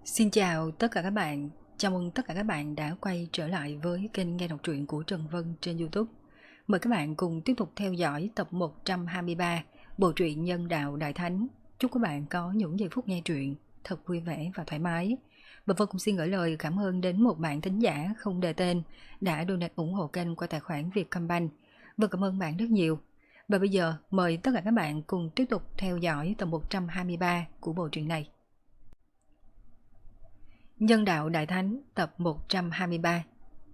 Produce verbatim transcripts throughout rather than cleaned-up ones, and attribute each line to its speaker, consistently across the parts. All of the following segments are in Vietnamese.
Speaker 1: Xin chào tất cả các bạn, chào mừng tất cả các bạn đã quay trở lại với kênh nghe đọc truyện của Trần Vân trên YouTube. Mời các bạn cùng tiếp tục theo dõi tập một trăm hai mươi ba bộ truyện Nhân Đạo Đại Thánh. Chúc các bạn có những giây phút nghe truyện thật vui vẻ và thoải mái. Và Vân cũng xin gửi lời cảm ơn đến một bạn thính giả không đề tên đã donate ủng hộ kênh qua tài khoản Vietcombank. Vân cảm ơn bạn rất nhiều. Và bây giờ mời tất cả các bạn cùng tiếp tục theo dõi tập một trăm hai mươi ba của bộ truyện này. Nhân Đạo Đại Thánh tập một trăm hai mươi ba.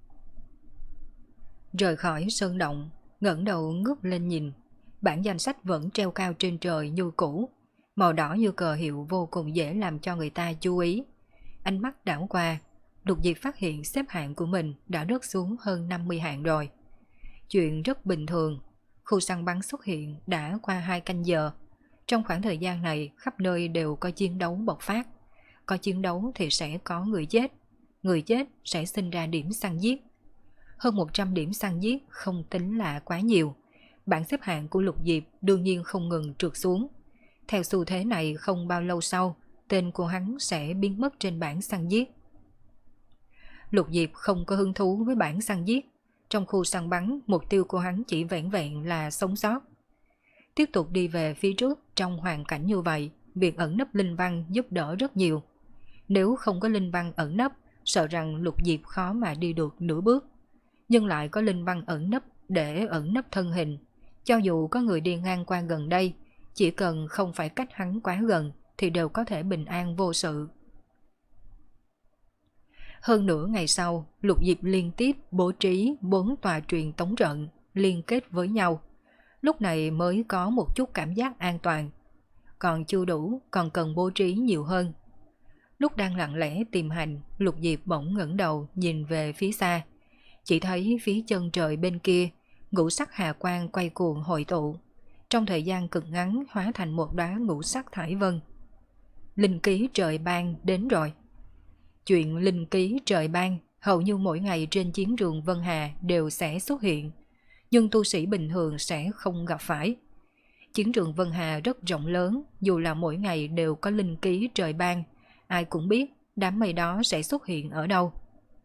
Speaker 1: Rời khỏi sơn động, ngẩng đầu ngước lên nhìn, bản danh sách vẫn treo cao trên trời như cũ, màu đỏ như cờ hiệu vô cùng dễ làm cho người ta chú ý. Ánh mắt đảo qua, Lục Diệp phát hiện xếp hạng của mình đã rớt xuống hơn năm mươi hạng rồi. Chuyện rất bình thường, khu săn bắn xuất hiện đã qua hai canh giờ. Trong khoảng thời gian này khắp nơi đều có chiến đấu bộc phát. Có chiến đấu thì sẽ có người chết, người chết sẽ sinh ra điểm săn giết. Hơn một trăm điểm săn giết không tính là quá nhiều. Bảng xếp hạng của Lục Diệp đương nhiên không ngừng trượt xuống. Theo xu thế này không bao lâu sau, tên của hắn sẽ biến mất trên bảng săn giết. Lục Diệp không có hứng thú với bảng săn giết. Trong khu săn bắn, mục tiêu của hắn chỉ vẹn vẹn là sống sót. Tiếp tục đi về phía trước trong hoàn cảnh như vậy, việc ẩn nấp linh văn giúp đỡ rất nhiều. Nếu không có linh văn ẩn nấp, sợ rằng Lục Diệp khó mà đi được nửa bước. Nhưng lại có linh văn ẩn nấp để ẩn nấp thân hình. Cho dù có người đi ngang qua gần đây, chỉ cần không phải cách hắn quá gần thì đều có thể bình an vô sự. Hơn nửa ngày sau, Lục Diệp liên tiếp bố trí bốn tòa truyền tống trận liên kết với nhau. Lúc này mới có một chút cảm giác an toàn. Còn chưa đủ, còn cần bố trí nhiều hơn. Lúc đang lặng lẽ tìm hành, Lục Diệp bỗng ngẩng đầu nhìn về phía xa. Chỉ thấy phía chân trời bên kia, ngũ sắc hà quang quay cuồng hội tụ. Trong thời gian cực ngắn hóa thành một đóa ngũ sắc thải vân. Linh ký trời ban đến rồi. Chuyện linh ký trời ban hầu như mỗi ngày trên chiến trường Vân Hà đều sẽ xuất hiện. Nhưng tu sĩ bình thường sẽ không gặp phải. Chiến trường Vân Hà rất rộng lớn, dù là mỗi ngày đều có linh ký trời ban. Ai cũng biết đám mây đó sẽ xuất hiện ở đâu.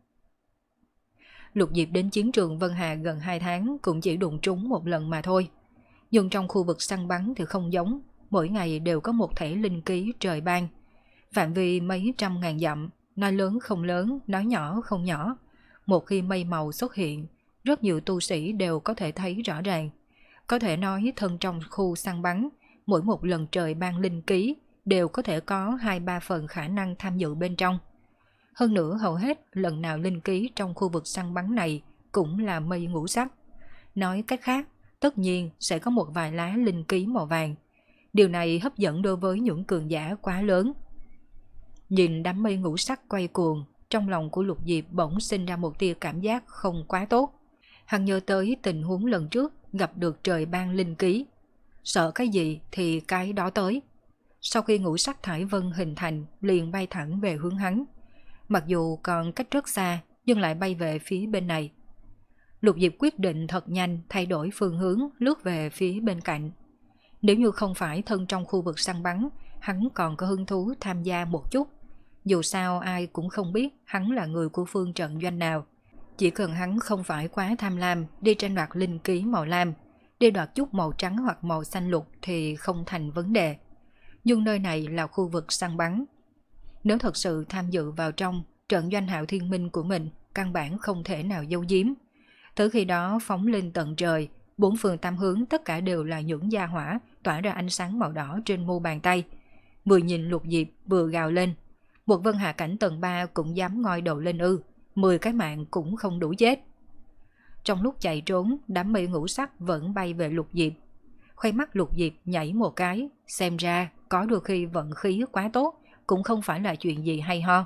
Speaker 1: Lục Diệp đến chiến trường Vân Hà gần hai tháng cũng chỉ đụng trúng một lần mà thôi. Nhưng trong khu vực săn bắn thì không giống, mỗi ngày đều có một thể linh ký trời ban. Phạm vi mấy trăm ngàn dặm, nói lớn không lớn, nói nhỏ không nhỏ. Một khi mây màu xuất hiện, rất nhiều tu sĩ đều có thể thấy rõ ràng. Có thể nói thân trong khu săn bắn, mỗi một lần trời ban linh ký đều có thể có hai ba phần khả năng tham dự bên trong. Hơn nữa hầu hết lần nào linh ký trong khu vực săn bắn này cũng là mây ngũ sắc. Nói cách khác, tất nhiên sẽ có một vài lá linh ký màu vàng. Điều này hấp dẫn đối với những cường giả quá lớn. Nhìn đám mây ngũ sắc quay cuồng, trong lòng của Lục Diệp bỗng sinh ra một tia cảm giác không quá tốt. Hắn nhớ tới tình huống lần trước gặp được trời ban linh ký. Sợ cái gì thì cái đó tới. Sau khi ngũ sắc thải vân hình thành, liền bay thẳng về hướng hắn. Mặc dù còn cách rất xa, nhưng lại bay về phía bên này. Lục Diệp quyết định thật nhanh thay đổi phương hướng, lướt về phía bên cạnh. Nếu như không phải thân trong khu vực săn bắn, hắn còn có hứng thú tham gia một chút. Dù sao ai cũng không biết hắn là người của phương trận doanh nào. Chỉ cần hắn không phải quá tham lam, đi tranh đoạt linh ký màu lam, đi đoạt chút màu trắng hoặc màu xanh lục thì không thành vấn đề. Nhưng nơi này là khu vực săn bắn. Nếu thật sự tham dự vào trong trận doanh Hạo Thiên Minh của mình, căn bản không thể nào giấu giếm. Từ khi đó phóng lên tận trời, bốn phương tám hướng tất cả đều là những gia hỏa tỏa ra ánh sáng màu đỏ trên mu bàn tay. Vừa nhìn Lục Diệp vừa gào lên. Một Vân Hà cảnh tầng ba cũng dám ngoi đầu lên ư, mười cái mạng cũng không đủ chết. Trong lúc chạy trốn, đám mây ngũ sắc vẫn bay về Lục Diệp. Khoai mắt Lục Diệp nhảy một cái, xem ra có đôi khi vận khí quá tốt cũng không phải là chuyện gì hay ho.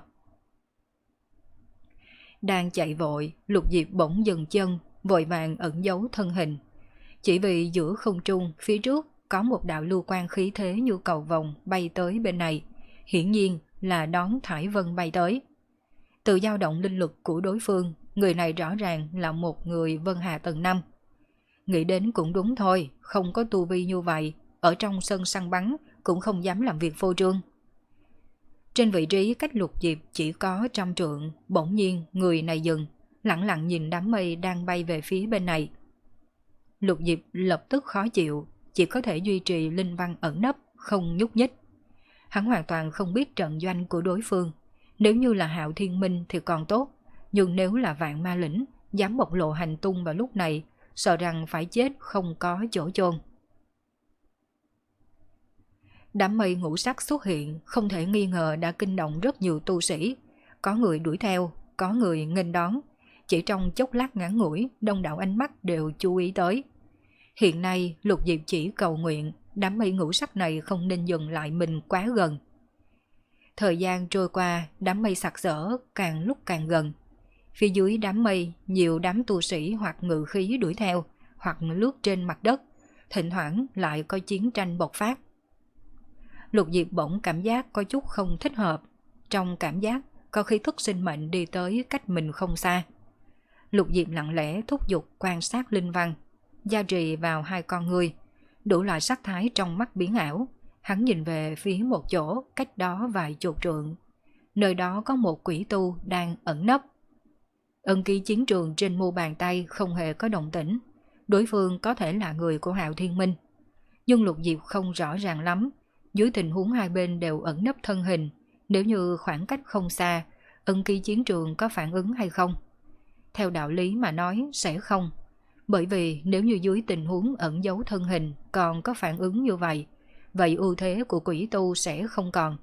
Speaker 1: Đang chạy vội, Lục Diệp bỗng dừng chân, vội vàng ẩn giấu thân hình. Chỉ vì giữa không trung phía trước có một đạo lưu quang khí thế như cầu vồng bay tới bên này, hiển nhiên là đón thải vân bay tới. Từ dao động linh lực của đối phương, người này rõ ràng là một người Vân Hà tầng năm. Nghĩ đến cũng đúng thôi, không có tu vi như vậy, ở trong sân săn bắn cũng không dám làm việc phô trương. Trên vị trí cách Lục Diệp chỉ có trăm trượng, bỗng nhiên người này dừng, lặng lặng nhìn đám mây đang bay về phía bên này. Lục Diệp lập tức khó chịu, chỉ có thể duy trì linh văn ẩn nấp, không nhúc nhích. Hắn hoàn toàn không biết trận doanh của đối phương. Nếu như là Hạo Thiên Minh thì còn tốt, nhưng nếu là Vạn Ma Lĩnh dám bộc lộ hành tung vào lúc này, sợ rằng phải chết không có chỗ chôn. Đám mây ngũ sắc xuất hiện, không thể nghi ngờ đã kinh động rất nhiều tu sĩ. Có người đuổi theo, có người nghênh đón. Chỉ trong chốc lát ngắn ngủi, đông đảo ánh mắt đều chú ý tới. Hiện nay, Lục Diệp chỉ cầu nguyện đám mây ngũ sắc này không nên dừng lại mình quá gần. Thời gian trôi qua, đám mây sặc sỡ càng lúc càng gần. Phía dưới đám mây, nhiều đám tu sĩ hoặc ngự khí đuổi theo, hoặc lướt trên mặt đất. Thỉnh thoảng lại có chiến tranh bộc phát. Lục Diệp bỗng cảm giác có chút không thích hợp. Trong cảm giác có khí thức sinh mệnh đi tới cách mình không xa. Lục Diệp lặng lẽ thúc giục quan sát linh văn, gia trì vào hai con người, đủ loại sắc thái trong mắt biến ảo. Hắn nhìn về phía một chỗ cách đó vài chục trượng. Nơi đó có một quỷ tu đang ẩn nấp. Ân ký chiến trường trên mu bàn tay không hề có động tĩnh. Đối phương có thể là người của Hạo Thiên Minh. Nhưng Lục Diệp không rõ ràng lắm. Dưới tình huống hai bên đều ẩn nấp thân hình, nếu như khoảng cách không xa, ân ký chiến trường có phản ứng hay không? Theo đạo lý mà nói sẽ không. Bởi vì nếu như dưới tình huống ẩn giấu thân hình còn có phản ứng như vậy, vậy ưu thế của quỷ tu sẽ không còn.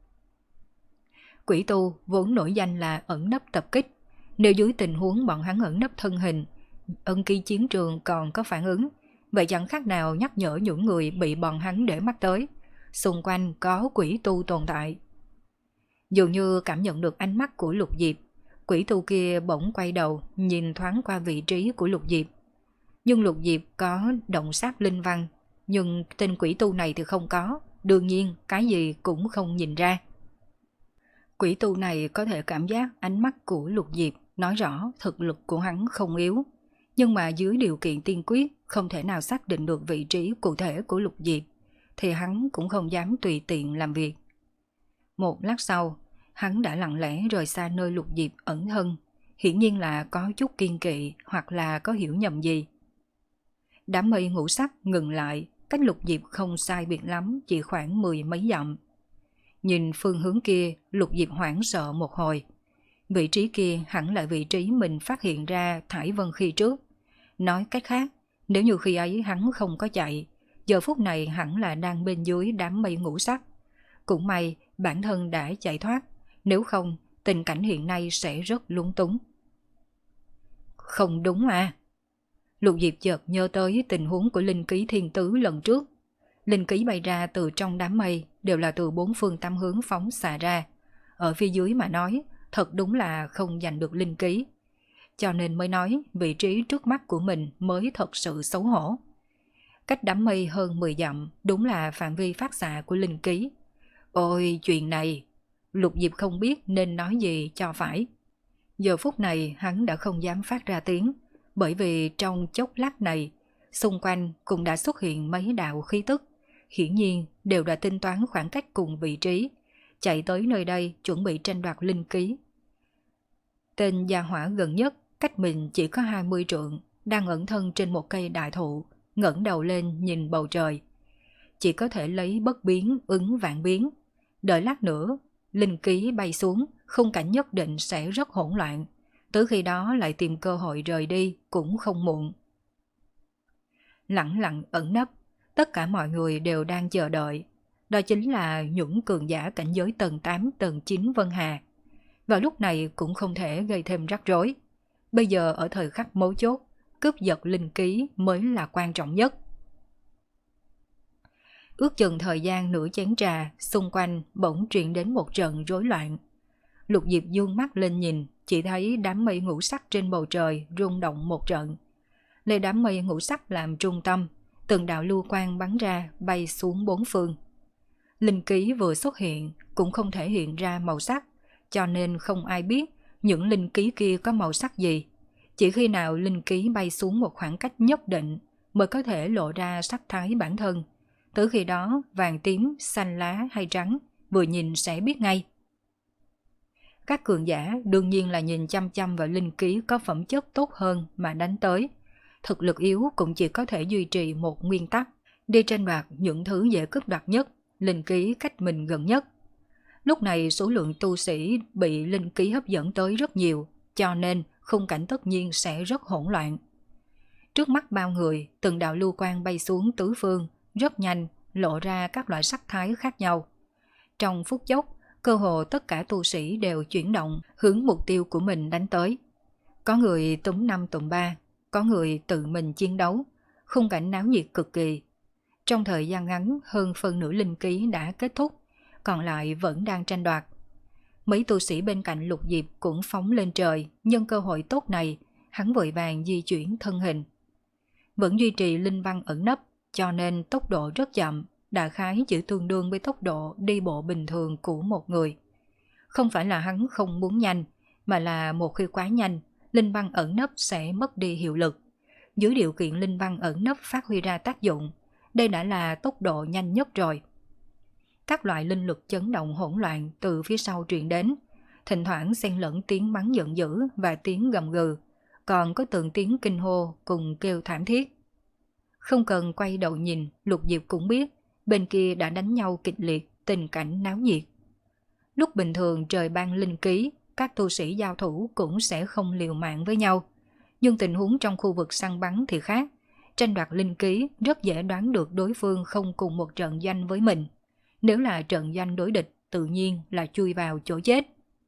Speaker 1: Quỷ tu vốn nổi danh là ẩn nấp tập kích. Nếu dưới tình huống bọn hắn ẩn nấp thân hình, ân ký chiến trường còn có phản ứng, vậy chẳng khác nào nhắc nhở những người bị bọn hắn để mắt tới. Xung quanh có quỷ tu tồn tại. Dường như cảm nhận được ánh mắt của Lục Diệp, quỷ tu kia bỗng quay đầu nhìn thoáng qua vị trí của Lục Diệp. Nhưng Lục Diệp có động sát linh văn, nhưng tên quỷ tu này thì không có, đương nhiên cái gì cũng không nhìn ra. Quỷ tu này có thể cảm giác ánh mắt của Lục Diệp, nói rõ thực lực của hắn không yếu. Nhưng mà dưới điều kiện tiên quyết không thể nào xác định được vị trí cụ thể của Lục Diệp, thì hắn cũng không dám tùy tiện làm việc. Một lát sau, hắn đã lặng lẽ rời xa nơi Lục Diệp ẩn thân, hiển nhiên là có chút kiên kỵ hoặc là có hiểu nhầm gì. Đám mây ngũ sắc ngừng lại, cách Lục Diệp không sai biệt lắm, chỉ khoảng mười mấy dặm. Nhìn phương hướng kia, Lục Diệp hoảng sợ một hồi. Vị trí kia hẳn là vị trí mình phát hiện ra Thải Vân khi trước. Nói cách khác, nếu như khi ấy hắn không có chạy, giờ phút này hẳn là đang bên dưới đám mây ngũ sắc. Cũng may bản thân đã chạy thoát, nếu không tình cảnh hiện nay sẽ rất lúng túng. Không đúng à? Lục Diệp chợt nhớ tới tình huống của linh ký thiên tứ lần trước. Linh ký bay ra từ trong đám mây đều là từ bốn phương tám hướng phóng xạ ra. Ở phía dưới mà nói, thật đúng là không giành được linh ký. Cho nên mới nói vị trí trước mắt của mình mới thật sự xấu hổ. Cách đám mây hơn mười dặm, đúng là phạm vi phát xạ của linh ký. Ôi chuyện này, Lục Diệp không biết nên nói gì cho phải. Giờ phút này hắn đã không dám phát ra tiếng, bởi vì trong chốc lát này, xung quanh cũng đã xuất hiện mấy đạo khí tức, hiển nhiên đều đã tính toán khoảng cách cùng vị trí, chạy tới nơi đây chuẩn bị tranh đoạt linh ký. Tên gia hỏa gần nhất cách mình chỉ có hai mươi trượng, đang ẩn thân trên một cây đại thụ, ngẩng đầu lên nhìn bầu trời. Chỉ có thể lấy bất biến ứng vạn biến, đợi lát nữa, linh ký bay xuống, khung cảnh nhất định sẽ rất hỗn loạn, tới khi đó lại tìm cơ hội rời đi cũng không muộn. Lặng lặng ẩn nấp, tất cả mọi người đều đang chờ đợi. Đó chính là những cường giả cảnh giới tầng tám, tầng chín Vân Hà. Vào lúc này cũng không thể gây thêm rắc rối. Bây giờ ở thời khắc mấu chốt, cướp giật linh ký mới là quan trọng nhất. Ước chừng thời gian nửa chén trà, xung quanh bỗng truyền đến một trận rối loạn. Lục Diệp dương mắt lên nhìn, chỉ thấy đám mây ngũ sắc trên bầu trời rung động một trận. Lấy đám mây ngũ sắc làm trung tâm, từng đạo lưu quang bắn ra bay xuống bốn phương. Linh ký vừa xuất hiện cũng không thể hiện ra màu sắc, cho nên không ai biết những linh ký kia có màu sắc gì. Chỉ khi nào linh ký bay xuống một khoảng cách nhất định mới có thể lộ ra sắc thái bản thân. Tới khi đó vàng tím, xanh lá hay trắng vừa nhìn sẽ biết ngay. Các cường giả đương nhiên là nhìn chăm chăm vào linh khí có phẩm chất tốt hơn mà đánh tới. Thực lực yếu cũng chỉ có thể duy trì một nguyên tắc, đi tranh đoạt những thứ dễ cướp đoạt nhất, linh khí cách mình gần nhất. Lúc này số lượng tu sĩ bị linh khí hấp dẫn tới rất nhiều, cho nên khung cảnh tất nhiên sẽ rất hỗn loạn. Trước mắt bao người, từng đạo lưu quang bay xuống tứ phương, rất nhanh, lộ ra các loại sắc thái khác nhau. Trong phút chốc, cơ hồ tất cả tu sĩ đều chuyển động hướng mục tiêu của mình đánh tới. Có người túm năm tụm ba, có người tự mình chiến đấu, khung cảnh náo nhiệt cực kỳ. Trong thời gian ngắn, hơn phân nửa linh khí đã kết thúc, còn lại vẫn đang tranh đoạt. Mấy tu sĩ bên cạnh Lục Diệp cũng phóng lên trời, nhân cơ hội tốt này, hắn vội vàng di chuyển thân hình. Vẫn duy trì linh văn ẩn nấp, cho nên tốc độ rất chậm, đại khái chỉ tương đương với tốc độ đi bộ bình thường của một người. Không phải là hắn không muốn nhanh, mà là một khi quá nhanh, linh văn ẩn nấp sẽ mất đi hiệu lực. Dưới điều kiện linh văn ẩn nấp phát huy ra tác dụng, đây đã là tốc độ nhanh nhất rồi. Các loại linh lực chấn động hỗn loạn từ phía sau truyền đến, thỉnh thoảng xen lẫn tiếng mắng giận dữ và tiếng gầm gừ, còn có từng tiếng kinh hô cùng kêu thảm thiết. Không cần quay đầu nhìn, Lục Diệp cũng biết bên kia đã đánh nhau kịch liệt, tình cảnh náo nhiệt. Lúc bình thường trời ban linh khí, các tu sĩ giao thủ cũng sẽ không liều mạng với nhau. Nhưng tình huống trong khu vực săn bắn thì khác. Tranh đoạt linh khí rất dễ đoán được đối phương không cùng một trận doanh với mình. Nếu là trận doanh đối địch, tự nhiên là chui vào chỗ chết.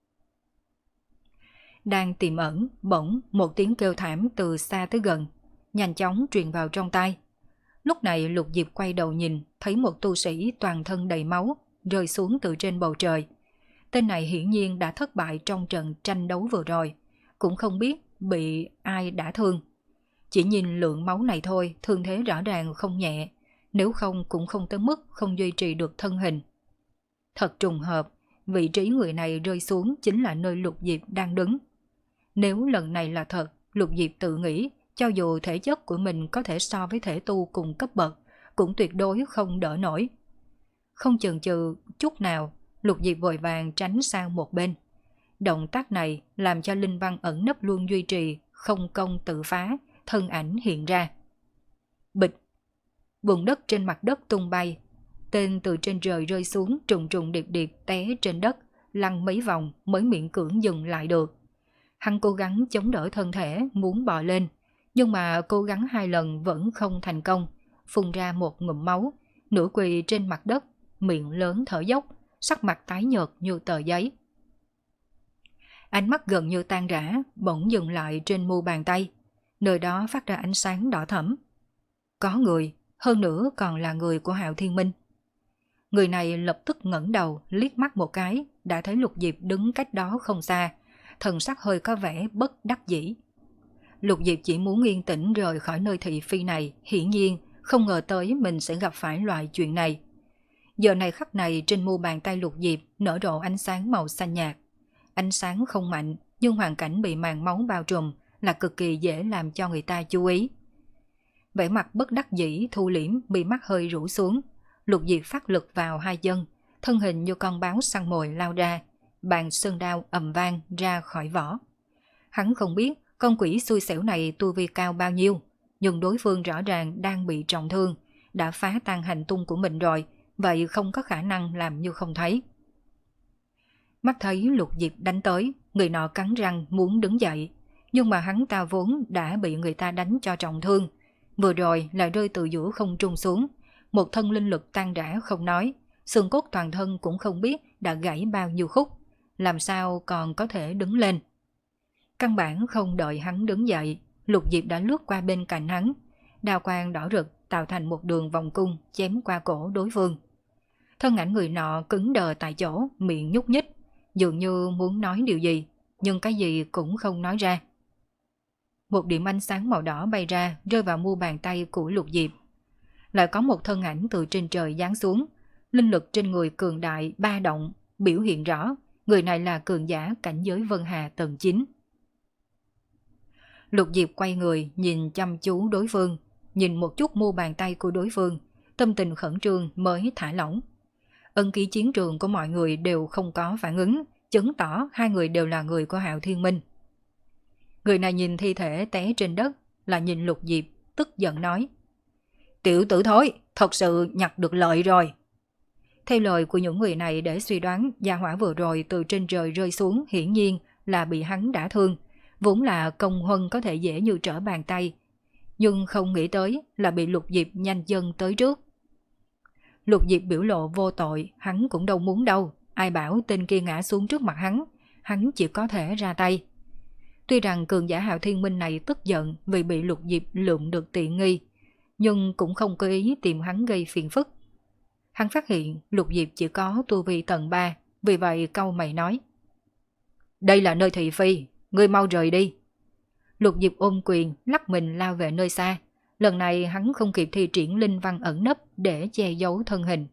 Speaker 1: Đang tiềm ẩn, bỗng một tiếng kêu thảm từ xa tới gần, nhanh chóng truyền vào trong tai. Lúc này Lục Diệp quay đầu nhìn, thấy một tu sĩ toàn thân đầy máu, rơi xuống từ trên bầu trời. Tên này hiển nhiên đã thất bại trong trận tranh đấu vừa rồi, cũng không biết bị ai đả thương. Chỉ nhìn lượng máu này thôi, thương thế rõ ràng không nhẹ, nếu không cũng không tới mức không duy trì được thân hình. Thật trùng hợp, vị trí người này rơi xuống chính là nơi Lục Diệp đang đứng. Nếu lần này là thật, Lục Diệp tự nghĩ, cho dù thể chất của mình có thể so với thể tu cùng cấp bậc, cũng tuyệt đối không đỡ nổi. Không chần chừ chút nào, Lục Diệp vội vàng tránh sang một bên. Động tác này làm cho linh văn ẩn nấp luôn duy trì, không công tự phá, thân ảnh hiện ra. Bịch! Bùn đất trên mặt đất tung bay. Tên từ trên trời rơi xuống trùng trùng điệp điệp té trên đất, lăn mấy vòng mới miễn cưỡng dừng lại được. Hắn cố gắng chống đỡ thân thể muốn bò lên, nhưng mà cố gắng hai lần vẫn không thành công, phun ra một ngụm máu, nửa quỳ trên mặt đất, miệng lớn thở dốc, sắc mặt tái nhợt như tờ giấy. Ánh mắt gần như tan rã, bỗng dừng lại trên mu bàn tay, nơi đó phát ra ánh sáng đỏ thẫm. Có người, hơn nữa còn là người của Hạo Thiên Minh. Người này lập tức ngẩng đầu, liếc mắt một cái, đã thấy Lục Diệp đứng cách đó không xa, thần sắc hơi có vẻ bất đắc dĩ. Lục Diệp chỉ muốn yên tĩnh rời khỏi nơi thị phi này, hiển nhiên không ngờ tới mình sẽ gặp phải loại chuyện này. Giờ này khắc này trên mu bàn tay Lục Diệp nở rộ ánh sáng màu xanh nhạt. Ánh sáng không mạnh, nhưng hoàn cảnh bị màn máu bao trùm là cực kỳ dễ làm cho người ta chú ý. Vẻ mặt bất đắc dĩ thu liễm, bị mắt hơi rũ xuống. Lục Diệp phát lực vào hai chân, thân hình như con báo săn mồi lao ra, bàn sơn đao ầm vang ra khỏi vỏ. Hắn không biết con quỷ xui xẻo này tu vi cao bao nhiêu, nhưng đối phương rõ ràng đang bị trọng thương, đã phá tan hành tung của mình rồi, vậy không có khả năng làm như không thấy. Mắt thấy Lục Diệp đánh tới, người nọ cắn răng muốn đứng dậy, nhưng mà hắn ta vốn đã bị người ta đánh cho trọng thương, vừa rồi lại rơi từ giữa không trung xuống, một thân linh lực tan rã không nói, xương cốt toàn thân cũng không biết đã gãy bao nhiêu khúc, làm sao còn có thể đứng lên. Căn bản không đợi hắn đứng dậy, Lục Diệp đã lướt qua bên cạnh hắn, đao quang đỏ rực tạo thành một đường vòng cung chém qua cổ đối phương. Thân ảnh người nọ cứng đờ tại chỗ, miệng nhúc nhích, dường như muốn nói điều gì, nhưng cái gì cũng không nói ra. Một điểm ánh sáng màu đỏ bay ra, rơi vào mu bàn tay của Lục Diệp. Lại có một thân ảnh từ trên trời giáng xuống, linh lực trên người cường đại ba động, biểu hiện rõ, người này là cường giả cảnh giới Vân Hà tầng chín. Lục Diệp quay người nhìn chăm chú đối phương, nhìn một chút mu bàn tay của đối phương, tâm tình khẩn trương mới thả lỏng. Ân ký chiến trường của mọi người đều không có phản ứng, chứng tỏ hai người đều là người của Hạo Thiên Minh. Người này nhìn thi thể té trên đất, là nhìn Lục Diệp, tức giận nói: Tiểu tử thối, thật sự nhặt được lợi rồi. Theo lời của những người này để suy đoán, gia hỏa vừa rồi từ trên trời rơi xuống hiển nhiên là bị hắn đả thương, vốn là công huân có thể dễ như trở bàn tay, nhưng không nghĩ tới là bị Lục Diệp nhanh chân tới trước. Lục Diệp biểu lộ vô tội, hắn cũng đâu muốn đâu, ai bảo tên kia ngã xuống trước mặt hắn, hắn chỉ có thể ra tay. Tuy rằng cường giả Hạo Thiên Minh này tức giận vì bị Lục Diệp lượm được tiện nghi, nhưng cũng không có ý tìm hắn gây phiền phức. Hắn phát hiện Lục Diệp chỉ có tu vi tầng ba, vì vậy cau mày nói: Đây là nơi thị phi, ngươi mau rời đi. Lục Diệp ôm quyền lắc mình lao về nơi xa. Lần này hắn không kịp thi triển linh văn ẩn nấp để che giấu thân hình.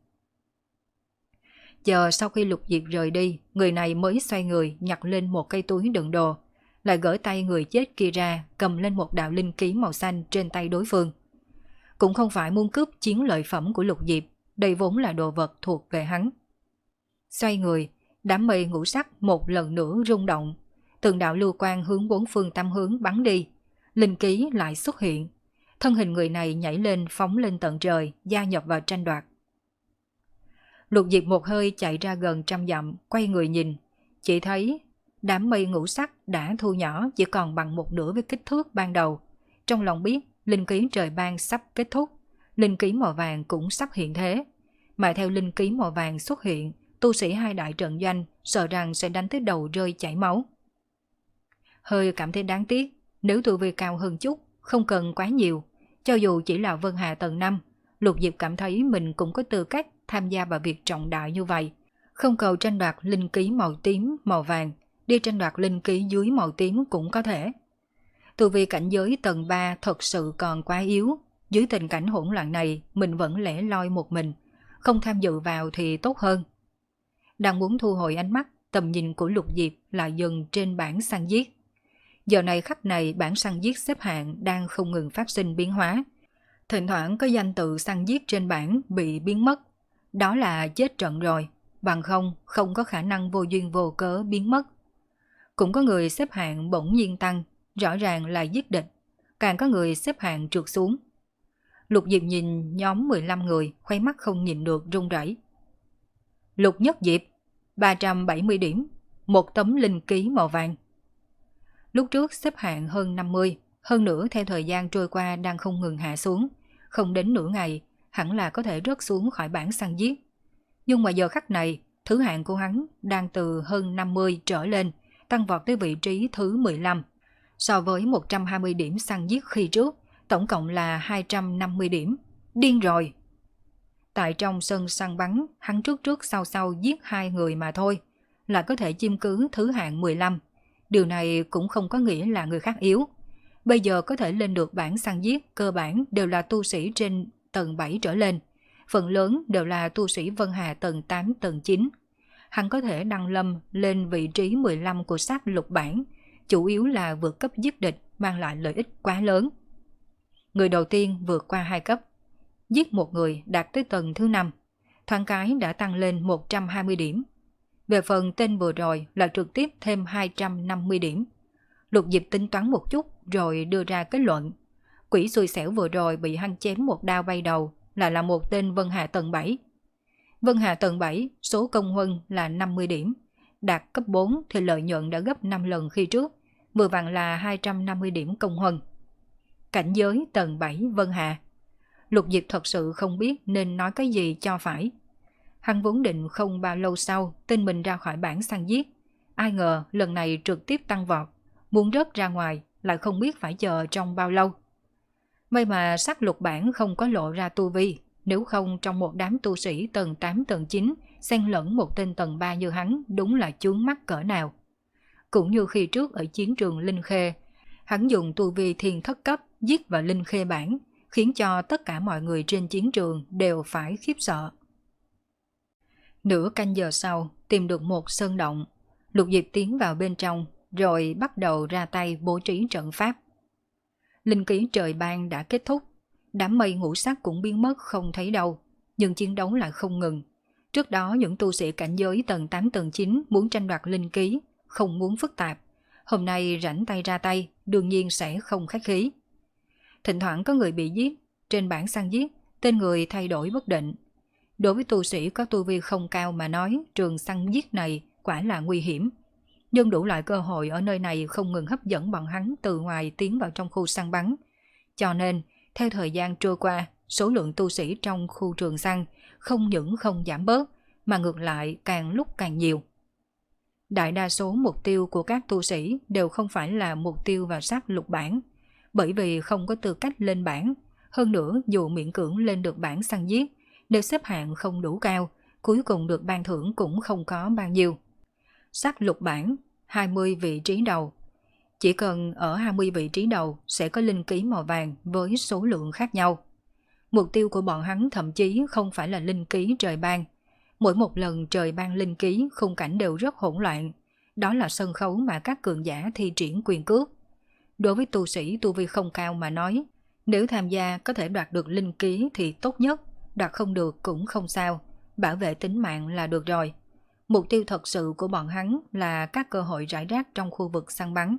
Speaker 1: Chờ sau khi Lục Diệp rời đi, người này mới xoay người nhặt lên một cây túi đựng đồ, lại gỡ tay người chết kia ra, cầm lên một đạo linh ký màu xanh trên tay đối phương. Cũng không phải muốn cướp chiến lợi phẩm của Lục Diệp, đây vốn là đồ vật thuộc về hắn. Xoay người, đám mây ngũ sắc một lần nữa rung động, từng đạo lưu quang hướng bốn phương tám hướng bắn đi, linh ký lại xuất hiện. Thân hình người này nhảy lên phóng lên tận trời, gia nhập vào tranh đoạt. Lục Diệp một hơi chạy ra gần trăm dặm, quay người nhìn, chỉ thấy đám mây ngũ sắc đã thu nhỏ chỉ còn bằng một nửa với kích thước ban đầu. Trong lòng biết linh ký trời ban sắp kết thúc, linh ký màu vàng cũng sắp hiện thế. Mà theo linh ký màu vàng xuất hiện, tu sĩ hai đại trận doanh sợ rằng sẽ đánh tới đầu rơi chảy máu. Hơi cảm thấy đáng tiếc, nếu tu vi cao hơn chút, không cần quá nhiều. Cho dù chỉ là Vân Hà tầng năm, Lục Diệp cảm thấy mình cũng có tư cách tham gia vào việc trọng đại như vậy. Không cầu tranh đoạt linh ký màu tím, màu vàng, đi tranh đoạt linh ký dưới màu tím cũng có thể. Tu vi cảnh giới tầng ba thật sự còn quá yếu. Dưới tình cảnh hỗn loạn này, mình vẫn lẻ loi một mình, không tham dự vào thì tốt hơn. Đang muốn thu hồi ánh mắt, tầm nhìn của Lục Diệp lại dừng trên bảng săn giết. Giờ này khắc này bảng săn giết xếp hạng đang không ngừng phát sinh biến hóa. Thỉnh thoảng có danh tự săn giết trên bảng bị biến mất. Đó là chết trận rồi, bằng không không có khả năng vô duyên vô cớ biến mất. Cũng có người xếp hạng bỗng nhiên tăng, rõ ràng là giết địch. Càng có người xếp hạng trượt xuống. Lục Diệp nhìn nhóm mười lăm người, khóe mắt không nhìn được run rẩy. Lục Nhất Diệp, ba trăm bảy mươi điểm, một tấm linh ký màu vàng. Lúc trước xếp hạng hơn năm mươi, hơn nữa theo thời gian trôi qua đang không ngừng hạ xuống, không đến nửa ngày, hẳn là có thể rớt xuống khỏi bảng săn giết. Nhưng mà giờ khắc này, thứ hạng của hắn đang từ hơn năm mươi trở lên, tăng vọt tới vị trí thứ mười lăm. So với một trăm hai mươi điểm săn giết khi trước, tổng cộng là hai trăm năm mươi điểm. Điên rồi! Tại trong sân săn bắn, hắn trước trước sau sau giết hai người mà thôi, là có thể chiếm cứ thứ hạng mười lăm. Điều này cũng không có nghĩa là người khác yếu. Bây giờ có thể lên được bảng săn giết cơ bản đều là tu sĩ trên tầng bảy trở lên. Phần lớn đều là tu sĩ Vân Hà tầng tám, tầng chín. Hắn có thể đăng lâm lên vị trí mười lăm của sát lục bảng, chủ yếu là vượt cấp giết địch mang lại lợi ích quá lớn. Người đầu tiên vượt qua hai cấp, giết một người đạt tới tầng thứ năm, thoáng cái đã tăng lên một trăm hai mươi điểm. Về phần tên vừa rồi là trực tiếp thêm hai trăm năm mươi điểm. Lục Diệp tính toán một chút rồi đưa ra kết luận. Quỷ xui xẻo vừa rồi bị hắn chém một đao bay đầu là là một tên Vân Hà tầng bảy. Vân Hà tầng bảy, số công huân là năm mươi điểm. Đạt cấp bốn thì lợi nhuận đã gấp năm lần khi trước, vừa vặn là hai trăm năm mươi điểm công huân. Cảnh giới tầng bảy Vân Hà. Lục Diệp thật sự không biết nên nói cái gì cho phải. Hắn vốn định không bao lâu sau tin mình ra khỏi bảng săn giết. Ai ngờ lần này trực tiếp tăng vọt, muốn rớt ra ngoài lại không biết phải chờ trong bao lâu. May mà sát lục bảng không có lộ ra tu vi, nếu không trong một đám tu sĩ tầng tám tầng chín xen lẫn một tên tầng ba như hắn đúng là chướng mắt cỡ nào. Cũng như khi trước ở chiến trường Linh Khê, hắn dùng tu vi thiên thất cấp giết vào Linh Khê bảng, khiến cho tất cả mọi người trên chiến trường đều phải khiếp sợ. Nửa canh giờ sau, tìm được một sơn động, Lục Diệp tiến vào bên trong, rồi bắt đầu ra tay bố trí trận pháp. Linh ký trời ban đã kết thúc, đám mây ngũ sắc cũng biến mất không thấy đâu, nhưng chiến đấu lại không ngừng. Trước đó những tu sĩ cảnh giới tầng tám tầng chín muốn tranh đoạt linh ký, không muốn phức tạp. Hôm nay rảnh tay ra tay, đương nhiên sẽ không khách khí. Thỉnh thoảng có người bị giết, trên bảng săn giết, tên người thay đổi bất định. Đối với tu sĩ có tu vi không cao mà nói, trường săn giết này quả là nguy hiểm. Nhưng đủ loại cơ hội ở nơi này không ngừng hấp dẫn bọn hắn từ ngoài tiến vào trong khu săn bắn. Cho nên, theo thời gian trôi qua, số lượng tu sĩ trong khu trường săn không những không giảm bớt, mà ngược lại càng lúc càng nhiều. Đại đa số mục tiêu của các tu sĩ đều không phải là mục tiêu vào sát lục bảng, bởi vì không có tư cách lên bảng. Hơn nữa, dù miễn cưỡng lên được bảng săn giết, nếu xếp hạng không đủ cao, cuối cùng được ban thưởng cũng không có bao nhiêu. Sát lục bảng, hai mươi vị trí đầu. Chỉ cần ở hai mươi vị trí đầu sẽ có linh ký màu vàng với số lượng khác nhau. Mục tiêu của bọn hắn thậm chí không phải là linh ký trời ban. Mỗi một lần trời ban linh ký, khung cảnh đều rất hỗn loạn. Đó là sân khấu mà các cường giả thi triển quyền cước. Đối với tu sĩ tu vi không cao mà nói, nếu tham gia có thể đoạt được linh ký thì tốt nhất, đoạt không được cũng không sao, bảo vệ tính mạng là được rồi. Mục tiêu thật sự của bọn hắn là các cơ hội rải rác trong khu vực săn bắn.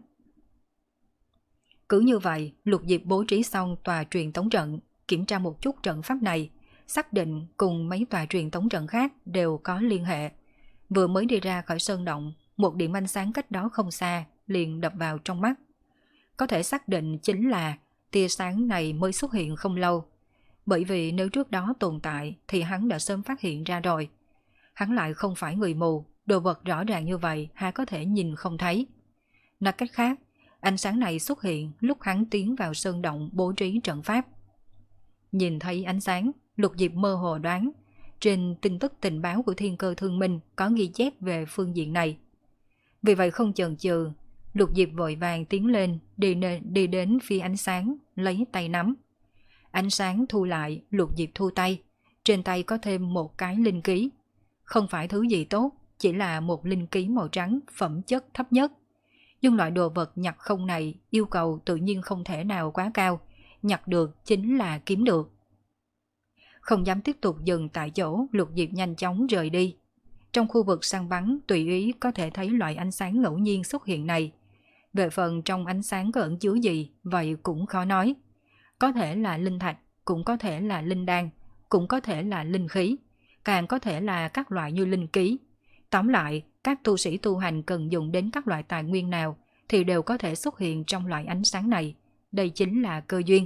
Speaker 1: Cứ như vậy, Lục Diệp bố trí xong tòa truyền tống trận, kiểm tra một chút trận pháp này, xác định cùng mấy tòa truyền tống trận khác đều có liên hệ. Vừa mới đi ra khỏi sơn động, một điểm ánh sáng cách đó không xa liền đập vào trong mắt. Có thể xác định chính là tia sáng này mới xuất hiện không lâu. Bởi vì nếu trước đó tồn tại thì hắn đã sớm phát hiện ra rồi. Hắn lại không phải người mù, đồ vật rõ ràng như vậy há có thể nhìn không thấy. Nói cách khác, ánh sáng này xuất hiện lúc hắn tiến vào sơn động bố trí trận pháp. Nhìn thấy ánh sáng, Lục Diệp mơ hồ đoán, trên tin tức tình báo của Thiên Cơ Thương Minh có ghi chép về phương diện này. Vì vậy không chần chừ, Lục Diệp vội vàng tiến lên, đi, đi đến phía ánh sáng, lấy tay nắm. Ánh sáng thu lại, Lục Diệp thu tay, trên tay có thêm một cái linh ký. Không phải thứ gì tốt, chỉ là một linh ký màu trắng phẩm chất thấp nhất. Nhưng loại đồ vật nhặt không này yêu cầu tự nhiên không thể nào quá cao, nhặt được chính là kiếm được. Không dám tiếp tục dừng tại chỗ, Lục Diệp nhanh chóng rời đi. Trong khu vực săn bắn tùy ý có thể thấy loại ánh sáng ngẫu nhiên xuất hiện này. Về phần trong ánh sáng có ẩn chứa gì, vậy cũng khó nói. Có thể là linh thạch, cũng có thể là linh đan, cũng có thể là linh khí, càng có thể là các loại như linh ký. Tóm lại, các tu sĩ tu hành cần dùng đến các loại tài nguyên nào thì đều có thể xuất hiện trong loại ánh sáng này. Đây chính là cơ duyên.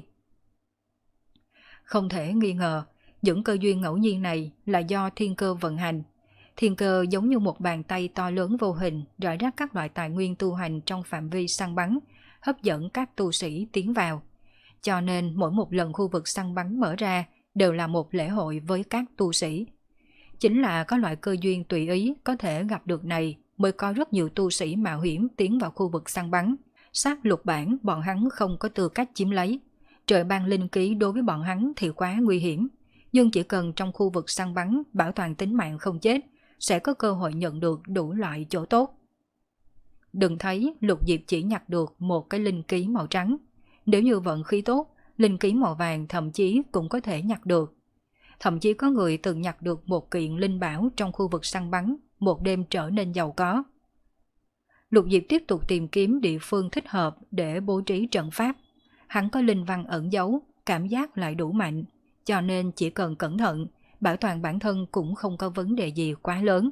Speaker 1: Không thể nghi ngờ, những cơ duyên ngẫu nhiên này là do thiên cơ vận hành. Thiên cơ giống như một bàn tay to lớn vô hình rải rác các loại tài nguyên tu hành trong phạm vi săn bắn, hấp dẫn các tu sĩ tiến vào. Cho nên mỗi một lần khu vực săn bắn mở ra đều là một lễ hội với các tu sĩ. Chính là có loại cơ duyên tùy ý có thể gặp được này mới có rất nhiều tu sĩ mạo hiểm tiến vào khu vực săn bắn. Sát lục bản bọn hắn không có tư cách chiếm lấy. Trời ban linh ký đối với bọn hắn thì quá nguy hiểm. Nhưng chỉ cần trong khu vực săn bắn bảo toàn tính mạng không chết, sẽ có cơ hội nhận được đủ loại chỗ tốt. Đừng thấy Lục Diệp chỉ nhặt được một cái linh ký màu trắng. Nếu như vận khí tốt, linh ký màu vàng thậm chí cũng có thể nhặt được. Thậm chí có người từng nhặt được một kiện linh bảo trong khu vực săn bắn, một đêm trở nên giàu có. Lục Diệp tiếp tục tìm kiếm địa phương thích hợp để bố trí trận pháp. Hắn có linh văn ẩn giấu, cảm giác lại đủ mạnh, cho nên chỉ cần cẩn thận, bảo toàn bản thân cũng không có vấn đề gì quá lớn.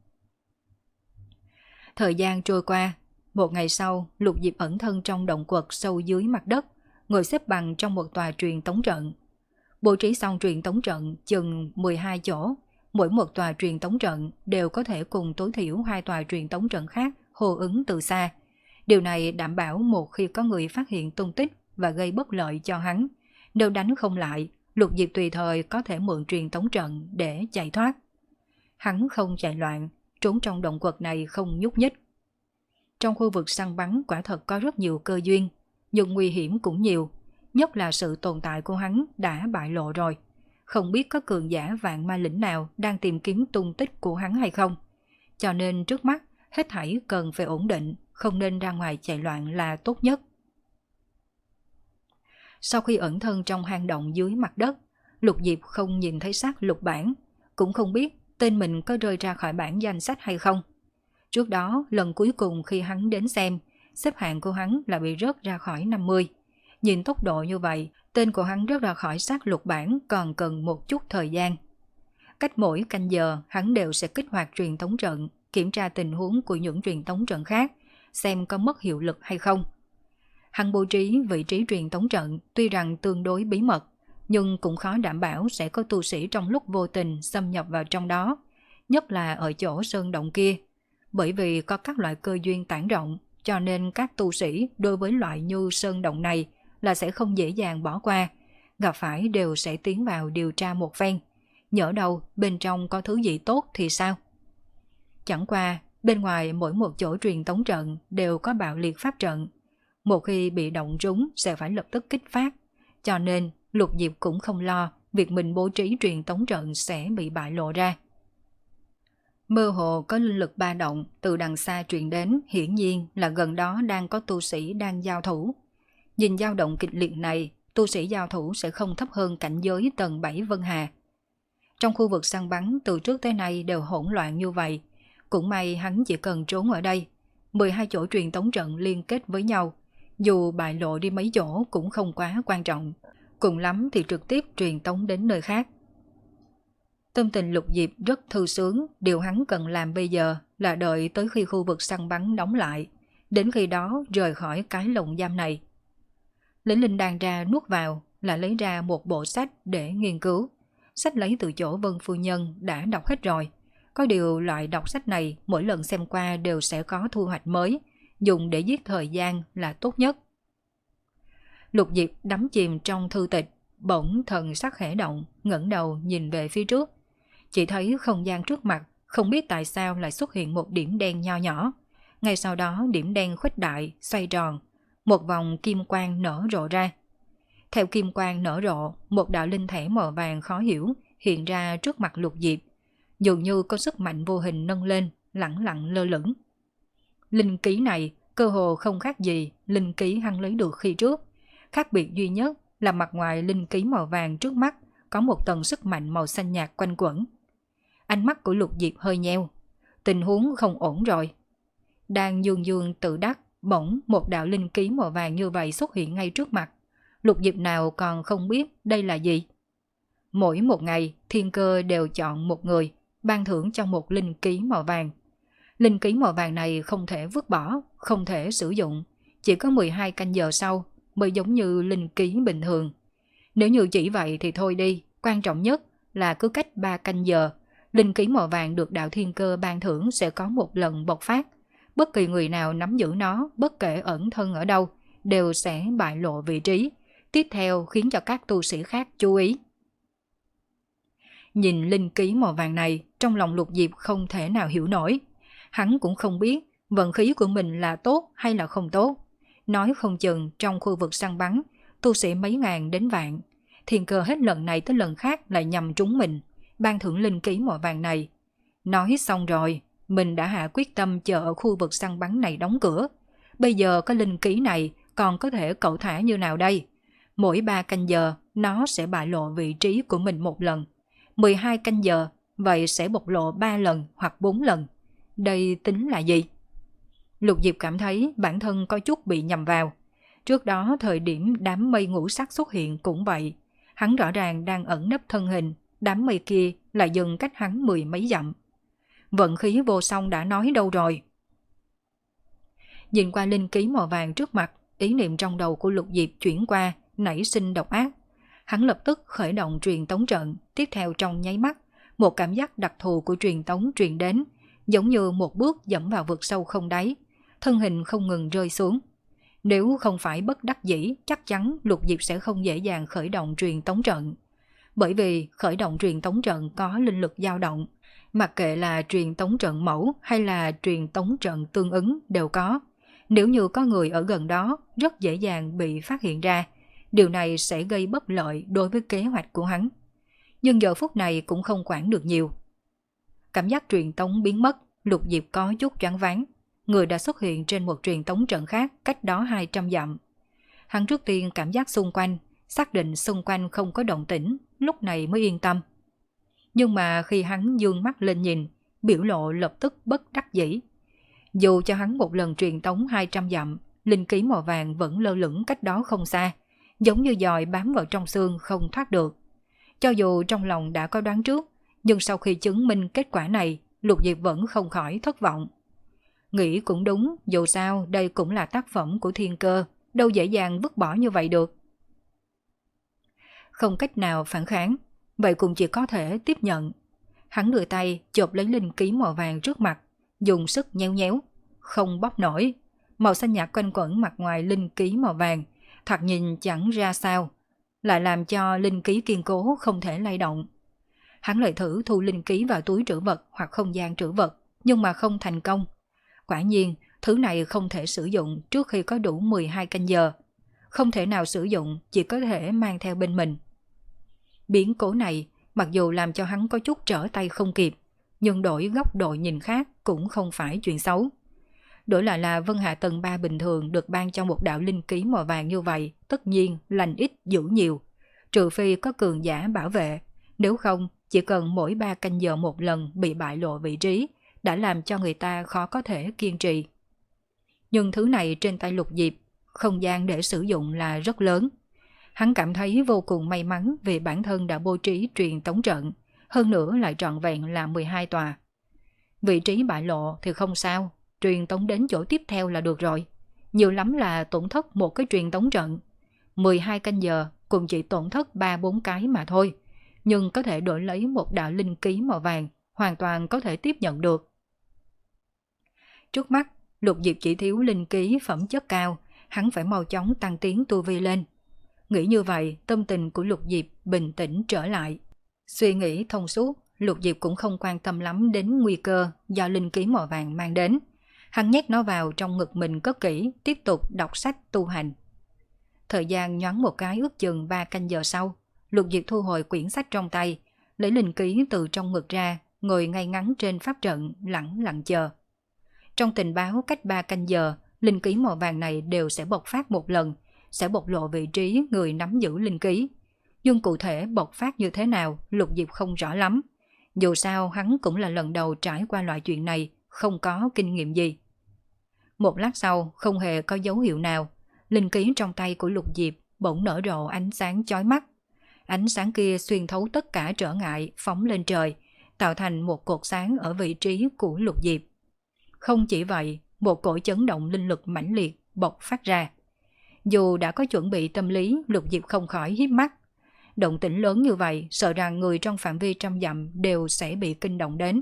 Speaker 1: Thời gian trôi qua, một ngày sau, Lục Diệp ẩn thân trong động quật sâu dưới mặt đất, ngồi xếp bằng trong một tòa truyền tống trận. Bố trí xong truyền tống trận chừng mười hai chỗ, mỗi một tòa truyền tống trận đều có thể cùng tối thiểu hai tòa truyền tống trận khác hô ứng từ xa. Điều này đảm bảo một khi có người phát hiện tung tích và gây bất lợi cho hắn, nếu đánh không lại, Lục Diệp tùy thời có thể mượn truyền tống trận để chạy thoát. Hắn không chạy loạn, trốn trong động quật này không nhúc nhích. Trong khu vực săn bắn quả thật có rất nhiều cơ duyên, nhưng nguy hiểm cũng nhiều, nhất là sự tồn tại của hắn đã bại lộ rồi. Không biết có cường giả vạn ma lĩnh nào đang tìm kiếm tung tích của hắn hay không. Cho nên trước mắt, hết thảy cần phải ổn định, không nên ra ngoài chạy loạn là tốt nhất. Sau khi ẩn thân trong hang động dưới mặt đất, Lục Diệp không nhìn thấy xác lục bản, cũng không biết tên mình có rơi ra khỏi bảng danh sách hay không. Trước đó, lần cuối cùng khi hắn đến xem, xếp hạng của hắn là bị rớt ra khỏi năm mươi. Nhìn tốc độ như vậy, tên của hắn rớt ra khỏi sát lục bảng còn cần một chút thời gian. Cách mỗi canh giờ, hắn đều sẽ kích hoạt truyền tống trận, kiểm tra tình huống của những truyền tống trận khác, xem có mất hiệu lực hay không. Hắn bố trí vị trí truyền tống trận tuy rằng tương đối bí mật, nhưng cũng khó đảm bảo sẽ có tu sĩ trong lúc vô tình xâm nhập vào trong đó, nhất là ở chỗ sơn động kia. Bởi vì có các loại cơ duyên tản rộng, cho nên các tu sĩ đối với loại như sơn động này là sẽ không dễ dàng bỏ qua, gặp phải đều sẽ tiến vào điều tra một phen. Nhỡ đâu bên trong có thứ gì tốt thì sao? Chẳng qua, bên ngoài mỗi một chỗ truyền tống trận đều có bạo liệt pháp trận. Một khi bị động trúng sẽ phải lập tức kích phát. Cho nên Lục Diệp cũng không lo việc mình bố trí truyền tống trận sẽ bị bại lộ ra. Mơ hồ có linh lực ba động từ đằng xa truyền đến, hiển nhiên là gần đó đang có tu sĩ đang giao thủ. Nhìn dao động kịch liệt này, tu sĩ giao thủ sẽ không thấp hơn cảnh giới tầng bảy Vân Hà. Trong khu vực săn bắn từ trước tới nay đều hỗn loạn như vậy, cũng may hắn chỉ cần trốn ở đây. mười hai chỗ truyền tống trận liên kết với nhau, dù bại lộ đi mấy chỗ cũng không quá quan trọng, cùng lắm thì trực tiếp truyền tống đến nơi khác. Tâm tình Lục Diệp rất thư sướng, điều hắn cần làm bây giờ là đợi tới khi khu vực săn bắn đóng lại, đến khi đó rời khỏi cái lồng giam này. Lấy linh đan ra nuốt vào là lấy ra một bộ sách để nghiên cứu. Sách lấy từ chỗ Vân phu nhân đã đọc hết rồi. Có điều loại đọc sách này mỗi lần xem qua đều sẽ có thu hoạch mới, dùng để giết thời gian là tốt nhất. Lục Diệp đắm chìm trong thư tịch, bỗng thần sắc khẽ động, ngẩng đầu nhìn về phía trước. Chỉ thấy không gian trước mặt, không biết tại sao lại xuất hiện một điểm đen nho nhỏ. Ngay sau đó điểm đen khuếch đại, xoay tròn, một vòng kim quang nở rộ ra. Theo kim quang nở rộ, một đạo linh thể màu vàng khó hiểu hiện ra trước mặt Lục Diệp, dường như có sức mạnh vô hình nâng lên, lẳng lặng lơ lửng. Linh ký này cơ hồ không khác gì linh ký hắn lấy được khi trước, khác biệt duy nhất là mặt ngoài linh ký màu vàng trước mắt có một tầng sức mạnh màu xanh nhạt quanh quẩn. Ánh mắt của Lục Diệp hơi nheo, tình huống không ổn rồi. Đang dương dương tự đắc, bỗng một đạo linh ký màu vàng như vậy xuất hiện ngay trước mặt. Lục Diệp nào còn không biết đây là gì. Mỗi một ngày, thiên cơ đều chọn một người, ban thưởng cho một linh ký màu vàng. Linh ký màu vàng này không thể vứt bỏ, không thể sử dụng, chỉ có mười hai canh giờ sau mới giống như linh ký bình thường. Nếu như chỉ vậy thì thôi đi, quan trọng nhất là cứ cách ba canh giờ, linh ký màu vàng được đạo thiên cơ ban thưởng sẽ có một lần bộc phát. Bất kỳ người nào nắm giữ nó, bất kể ẩn thân ở đâu, đều sẽ bại lộ vị trí, tiếp theo khiến cho các tu sĩ khác chú ý. Nhìn linh ký màu vàng này, trong lòng Lục Diệp không thể nào hiểu nổi. Hắn cũng không biết vận khí của mình là tốt hay là không tốt. Nói không chừng trong khu vực săn bắn, tu sĩ mấy ngàn đến vạn. Thiên cơ hết lần này tới lần khác lại nhằm trúng mình, ban thưởng linh ký màu vàng này. Nói xong rồi, mình đã hạ quyết tâm chờ ở khu vực săn bắn này đóng cửa. Bây giờ có linh ký này còn có thể cẩu thả như nào đây? Mỗi ba canh giờ nó sẽ bại lộ vị trí của mình một lần. mười hai canh giờ, vậy sẽ bộc lộ ba lần hoặc bốn lần. Đây tính là gì? Lục Diệp cảm thấy bản thân có chút bị nhầm vào. Trước đó thời điểm đám mây ngũ sắc xuất hiện cũng vậy. Hắn rõ ràng đang ẩn nấp thân hình, đám mây kia lại dừng cách hắn mười mấy dặm. Vận khí vô song đã nói đâu rồi? Nhìn qua linh ký màu vàng trước mặt, ý niệm trong đầu của Lục Diệp chuyển qua, nảy sinh độc ác. Hắn lập tức khởi động truyền tống trận, tiếp theo trong nháy mắt, một cảm giác đặc thù của truyền tống truyền đến, giống như một bước dẫm vào vực sâu không đáy, thân hình không ngừng rơi xuống. Nếu không phải bất đắc dĩ, chắc chắn Lục Diệp sẽ không dễ dàng khởi động truyền tống trận. Bởi vì khởi động truyền tống trận có linh lực dao động, mặc kệ là truyền tống trận mẫu hay là truyền tống trận tương ứng đều có. Nếu như có người ở gần đó, rất dễ dàng bị phát hiện ra. Điều này sẽ gây bất lợi đối với kế hoạch của hắn. Nhưng giờ phút này cũng không quản được nhiều. Cảm giác truyền tống biến mất, Lục Diệp có chút choáng váng. Người đã xuất hiện trên một truyền tống trận khác cách đó hai trăm dặm. Hắn trước tiên cảm giác xung quanh, xác định xung quanh không có động tĩnh, lúc này mới yên tâm. Nhưng mà khi hắn dương mắt lên nhìn, biểu lộ lập tức bất đắc dĩ. Dù cho hắn một lần truyền tống hai trăm dặm, linh khí màu vàng vẫn lơ lửng cách đó không xa, giống như dòi bám vào trong xương không thoát được. Cho dù trong lòng đã có đoán trước, nhưng sau khi chứng minh kết quả này, Lục Diệp vẫn không khỏi thất vọng. Nghĩ cũng đúng, dù sao đây cũng là tác phẩm của thiên cơ, đâu dễ dàng vứt bỏ như vậy được. Không cách nào phản kháng, vậy cũng chỉ có thể tiếp nhận. Hắn đưa tay chộp lấy linh khí màu vàng trước mặt, dùng sức nhéo nhéo, không bóp nổi. Màu xanh nhạt quanh quẩn mặt ngoài linh khí màu vàng, thoạt nhìn chẳng ra sao, lại làm cho linh khí kiên cố không thể lay động. Hắn lại thử thu linh khí vào túi trữ vật hoặc không gian trữ vật, nhưng mà không thành công. Quả nhiên, thứ này không thể sử dụng trước khi có đủ mười hai canh giờ. Không thể nào sử dụng, chỉ có thể mang theo bên mình. Biến cố này, mặc dù làm cho hắn có chút trở tay không kịp, nhưng đổi góc độ nhìn khác cũng không phải chuyện xấu. Đổi lại là Vân Hạ tầng ba bình thường được ban cho một đạo linh khí màu vàng như vậy, tất nhiên lành ít dữ nhiều. Trừ phi có cường giả bảo vệ, nếu không chỉ cần mỗi ba canh giờ một lần bị bại lộ vị trí, đã làm cho người ta khó có thể kiên trì. Nhưng thứ này trên tay Lục Diệp, không gian để sử dụng là rất lớn. Hắn cảm thấy vô cùng may mắn vì bản thân đã bố trí truyền tống trận, hơn nữa lại trọn vẹn là mười hai tòa. Vị trí bại lộ thì không sao, truyền tống đến chỗ tiếp theo là được rồi. Nhiều lắm là tổn thất một cái truyền tống trận. mười hai canh giờ cũng chỉ tổn thất ba bốn cái mà thôi, nhưng có thể đổi lấy một đạo linh khí màu vàng, hoàn toàn có thể tiếp nhận được. Trước mắt, Lục Diệp chỉ thiếu linh khí phẩm chất cao, hắn phải mau chóng tăng tiến tu vi lên. Nghĩ như vậy, tâm tình của Lục Diệp bình tĩnh trở lại. Suy nghĩ thông suốt, Lục Diệp cũng không quan tâm lắm đến nguy cơ do linh khí màu vàng mang đến. Hắn nhét nó vào trong ngực mình cất kỹ, tiếp tục đọc sách tu hành. Thời gian nhoáng một cái ước chừng ba canh giờ sau, Lục Diệp thu hồi quyển sách trong tay, lấy linh khí từ trong ngực ra, ngồi ngay ngắn trên pháp trận, lặng lặng chờ. Trong tình báo cách ba canh giờ, linh khí màu vàng này đều sẽ bộc phát một lần, sẽ bộc lộ vị trí người nắm giữ linh khí. Nhưng cụ thể bộc phát như thế nào, Lục Diệp không rõ lắm. Dù sao hắn cũng là lần đầu trải qua loại chuyện này, không có kinh nghiệm gì. Một lát sau, không hề có dấu hiệu nào, linh khí trong tay của Lục Diệp bỗng nở rộ ánh sáng chói mắt. Ánh sáng kia xuyên thấu tất cả trở ngại, phóng lên trời, tạo thành một cột sáng ở vị trí của Lục Diệp. Không chỉ vậy, một cỗ chấn động linh lực mãnh liệt bộc phát ra. Dù đã có chuẩn bị tâm lý, Lục Diệp không khỏi híp mắt. Động tĩnh lớn như vậy, sợ rằng người trong phạm vi trăm dặm đều sẽ bị kinh động đến.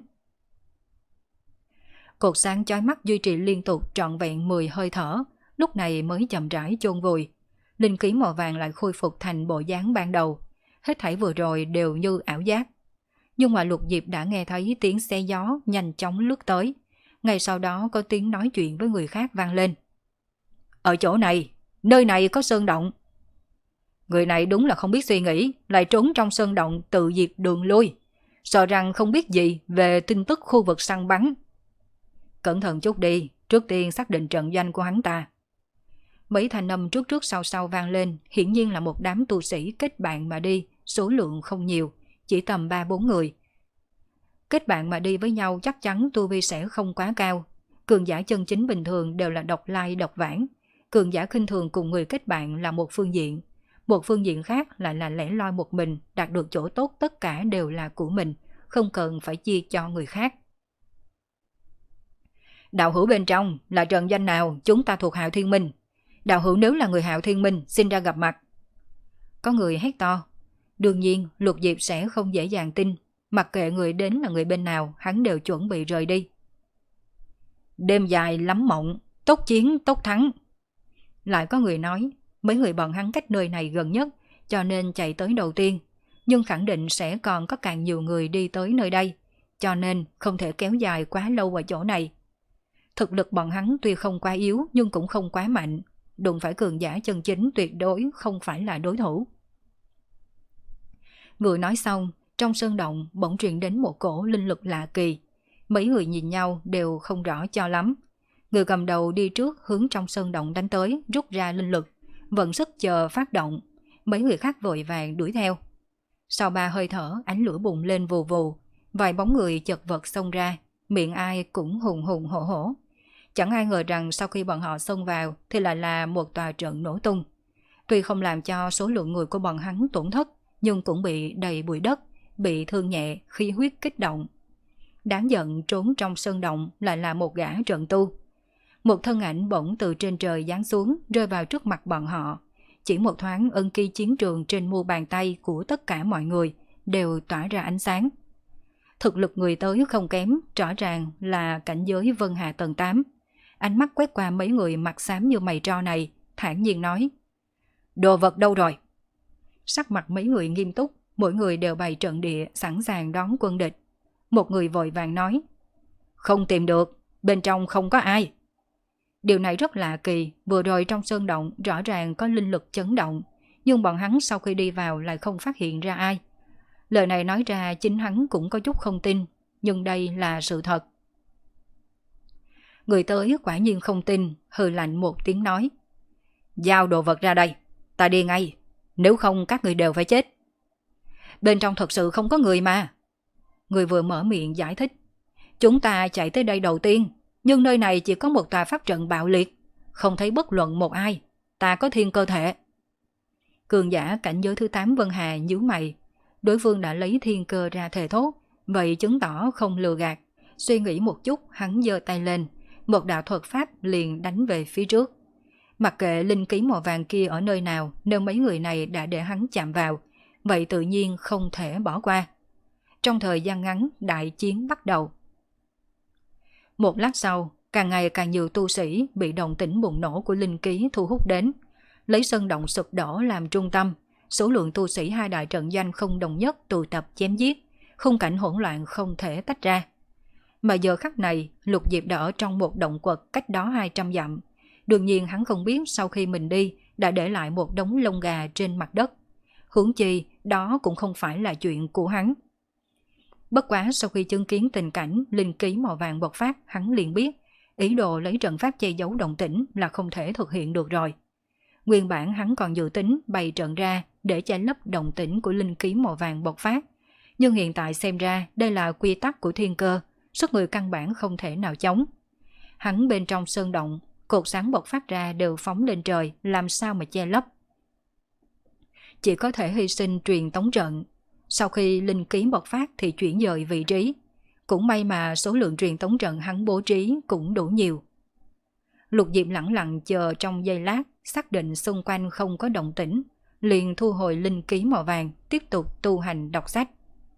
Speaker 1: Cột sáng chói mắt duy trì liên tục trọn vẹn mười hơi thở, lúc này mới chậm rãi chôn vùi. Linh khí màu vàng lại khôi phục thành bộ dáng ban đầu. Hết thảy vừa rồi đều như ảo giác. Nhưng mà Lục Diệp đã nghe thấy tiếng xe gió nhanh chóng lướt tới. Ngay sau đó có tiếng nói chuyện với người khác vang lên. Ở chỗ này, nơi này có sơn động. Người này đúng là không biết suy nghĩ, lại trốn trong sơn động tự diệt đường lui. Sợ rằng không biết gì về tin tức khu vực săn bắn. Cẩn thận chút đi, trước tiên xác định trận doanh của hắn ta. Mấy thanh âm trước trước sau sau vang lên, hiển nhiên là một đám tu sĩ kết bạn mà đi, số lượng không nhiều, chỉ tầm ba bốn người. Kết bạn mà đi với nhau chắc chắn tu vi sẽ không quá cao. Cường giả chân chính bình thường đều là độc lai độc vãng. Cường giả khinh thường cùng người kết bạn là một phương diện. Một phương diện khác lại là lẻ loi một mình, đạt được chỗ tốt tất cả đều là của mình, không cần phải chia cho người khác. Đạo hữu bên trong là trận doanh nào, chúng ta thuộc Hạo Thiên Minh. Đạo hữu nếu là người Hạo Thiên Minh, xin ra gặp mặt. Có người hét to. Đương nhiên, Lục Diệp sẽ không dễ dàng tin. Mặc kệ người đến là người bên nào, hắn đều chuẩn bị rời đi. Đêm dài lắm mộng, tốc chiến tốc thắng. Lại có người nói, mấy người bọn hắn cách nơi này gần nhất, cho nên chạy tới đầu tiên. Nhưng khẳng định sẽ còn có càng nhiều người đi tới nơi đây, cho nên không thể kéo dài quá lâu ở chỗ này. Thực lực bọn hắn tuy không quá yếu nhưng cũng không quá mạnh, đụng phải cường giả chân chính tuyệt đối không phải là đối thủ. Người nói xong, trong sơn động bỗng truyền đến một cổ linh lực lạ kỳ. Mấy người nhìn nhau đều không rõ cho lắm. Người cầm đầu đi trước hướng trong sơn động đánh tới, rút ra linh lực, vận sức chờ phát động. Mấy người khác vội vàng đuổi theo. Sau ba hơi thở, ánh lửa bùng lên vù vù, vài bóng người chật vật xông ra, miệng ai cũng hùng hùng hổ hổ. Chẳng ai ngờ rằng sau khi bọn họ xông vào thì lại là một tòa trận nổ tung. Tuy không làm cho số lượng người của bọn hắn tổn thất, nhưng cũng bị đầy bụi đất, bị thương nhẹ, khí huyết kích động. Đáng giận trốn trong sơn động lại là một gã trận tu. Một thân ảnh bỗng từ trên trời giáng xuống, rơi vào trước mặt bọn họ. Chỉ một thoáng, ân ký chiến trường trên mu bàn tay của tất cả mọi người đều tỏa ra ánh sáng. Thực lực người tới không kém, rõ ràng là cảnh giới Vân Hà tầng tám. Ánh mắt quét qua mấy người mặt xám như mày tro này, thản nhiên nói: Đồ vật đâu rồi? Sắc mặt mấy người nghiêm túc, mỗi người đều bày trận địa sẵn sàng đón quân địch. Một người vội vàng nói: Không tìm được, bên trong không có ai. Điều này rất lạ kỳ, vừa rồi trong sơn động rõ ràng có linh lực chấn động, nhưng bọn hắn sau khi đi vào lại không phát hiện ra ai. Lời này nói ra chính hắn cũng có chút không tin, nhưng đây là sự thật. Người tới quả nhiên không tin, hừ lạnh một tiếng nói: Giao đồ vật ra đây, ta đi ngay, nếu không các người đều phải chết. Bên trong thật sự không có người mà. Người vừa mở miệng giải thích: Chúng ta chạy tới đây đầu tiên, nhưng nơi này chỉ có một tòa pháp trận bạo liệt, không thấy bất luận một ai, ta có thiên cơ thể. Cường giả cảnh giới thứ tám Vân Hà nhíu mày, đối phương đã lấy thiên cơ ra thề thốt, vậy chứng tỏ không lừa gạt. Suy nghĩ một chút, hắn giơ tay lên, một đạo thuật pháp liền đánh về phía trước. Mặc kệ linh ký màu vàng kia ở nơi nào, nếu mấy người này đã để hắn chạm vào, vậy tự nhiên không thể bỏ qua. Trong thời gian ngắn, đại chiến bắt đầu. Một lát sau, càng ngày càng nhiều tu sĩ bị động tĩnh bùng nổ của linh ký thu hút đến. Lấy sân động sụp đổ làm trung tâm, số lượng tu sĩ hai đại trận danh không đồng nhất tụ tập chém giết, khung cảnh hỗn loạn không thể tách ra. Mà giờ khắc này, Lục Diệp đã ở trong một động quật cách đó hai trăm dặm. Đương nhiên hắn không biết sau khi mình đi đã để lại một đống lông gà trên mặt đất. Huống chi, đó cũng không phải là chuyện của hắn. Bất quá sau khi chứng kiến tình cảnh linh ký màu vàng bộc phát, hắn liền biết ý đồ lấy trận pháp che giấu động tĩnh là không thể thực hiện được rồi. Nguyên bản hắn còn dự tính bày trận ra để che lấp động tĩnh của linh ký màu vàng bộc phát, nhưng hiện tại xem ra đây là quy tắc của thiên cơ, sức người căn bản không thể nào chống. Hắn bên trong sơn động, cột sáng bộc phát ra đều phóng lên trời, làm sao mà che lấp. Chỉ có thể hy sinh truyền tống trận. Sau khi linh ký bộc phát thì chuyển dời vị trí. Cũng may mà số lượng truyền tống trận hắn bố trí cũng đủ nhiều. Lục Diệp lẳng lặng chờ trong giây lát, xác định xung quanh không có động tĩnh, liền thu hồi linh ký màu vàng, tiếp tục tu hành đọc sách.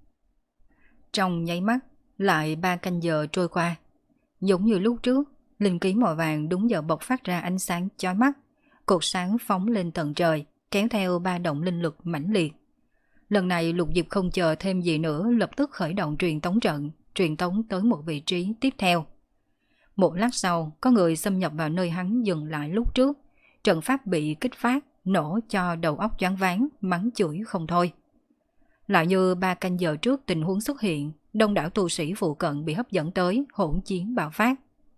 Speaker 1: Trong nháy mắt, lại ba canh giờ trôi qua. Giống như lúc trước, linh ký màu vàng đúng giờ bộc phát ra ánh sáng chói mắt, cột sáng phóng lên tận trời, kéo theo ba động linh lực mãnh liệt. Lần này Lục Diệp không chờ thêm gì nữa, lập tức khởi động truyền tống trận, truyền tống tới một vị trí tiếp theo. Một lát sau, có người xâm nhập vào nơi hắn dừng lại lúc trước. Trận pháp bị kích phát, nổ cho đầu óc choáng váng, mắng chửi không thôi. Lại như ba canh giờ trước tình huống xuất hiện, đông đảo tu sĩ phụ cận bị hấp dẫn tới, hỗn chiến bạo phát.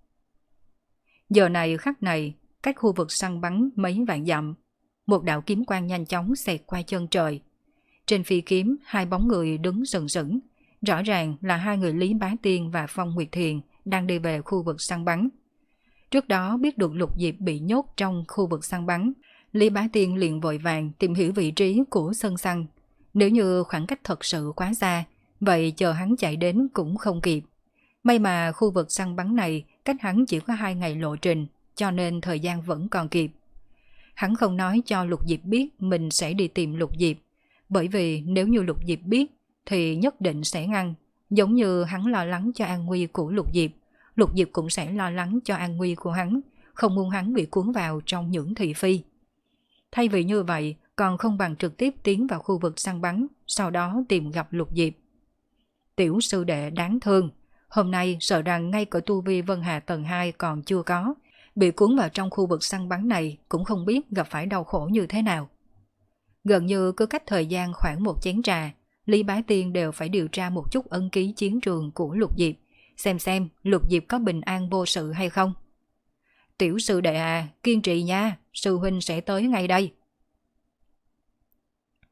Speaker 1: Giờ này khắc này, cách khu vực săn bắn mấy vạn dặm, một đạo kiếm quang nhanh chóng xẹt qua chân trời. Trên phi kiếm, hai bóng người đứng sừng sững, rõ ràng là hai người Lý Bá Tiên và Phong Nguyệt Thiền đang đi về khu vực săn bắn. Trước đó biết được Lục Diệp bị nhốt trong khu vực săn bắn, Lý Bá Tiên liền vội vàng tìm hiểu vị trí của sân săn. Nếu như khoảng cách thật sự quá xa, vậy chờ hắn chạy đến cũng không kịp. May mà khu vực săn bắn này cách hắn chỉ có hai ngày lộ trình, cho nên thời gian vẫn còn kịp. Hắn không nói cho Lục Diệp biết mình sẽ đi tìm Lục Diệp, bởi vì nếu như Lục Diệp biết thì nhất định sẽ ngăn. Giống như hắn lo lắng cho an nguy của Lục Diệp, Lục Diệp cũng sẽ lo lắng cho an nguy của hắn, không muốn hắn bị cuốn vào trong những thị phi. Thay vì như vậy, còn không bằng trực tiếp tiến vào khu vực săn bắn, sau đó tìm gặp Lục Diệp. Tiểu sư đệ đáng thương, hôm nay sợ rằng ngay cả tu vi Vân Hà tầng hai còn chưa có, bị cuốn vào trong khu vực săn bắn này cũng không biết gặp phải đau khổ như thế nào. Gần như cứ cách thời gian khoảng một chén trà, Lý Bá Tiên đều phải điều tra một chút ấn ký chiến trường của Lục Diệp, xem xem Lục Diệp có bình an vô sự hay không. Tiểu sư đệ à, kiên trì nha, sư huynh sẽ tới ngay đây.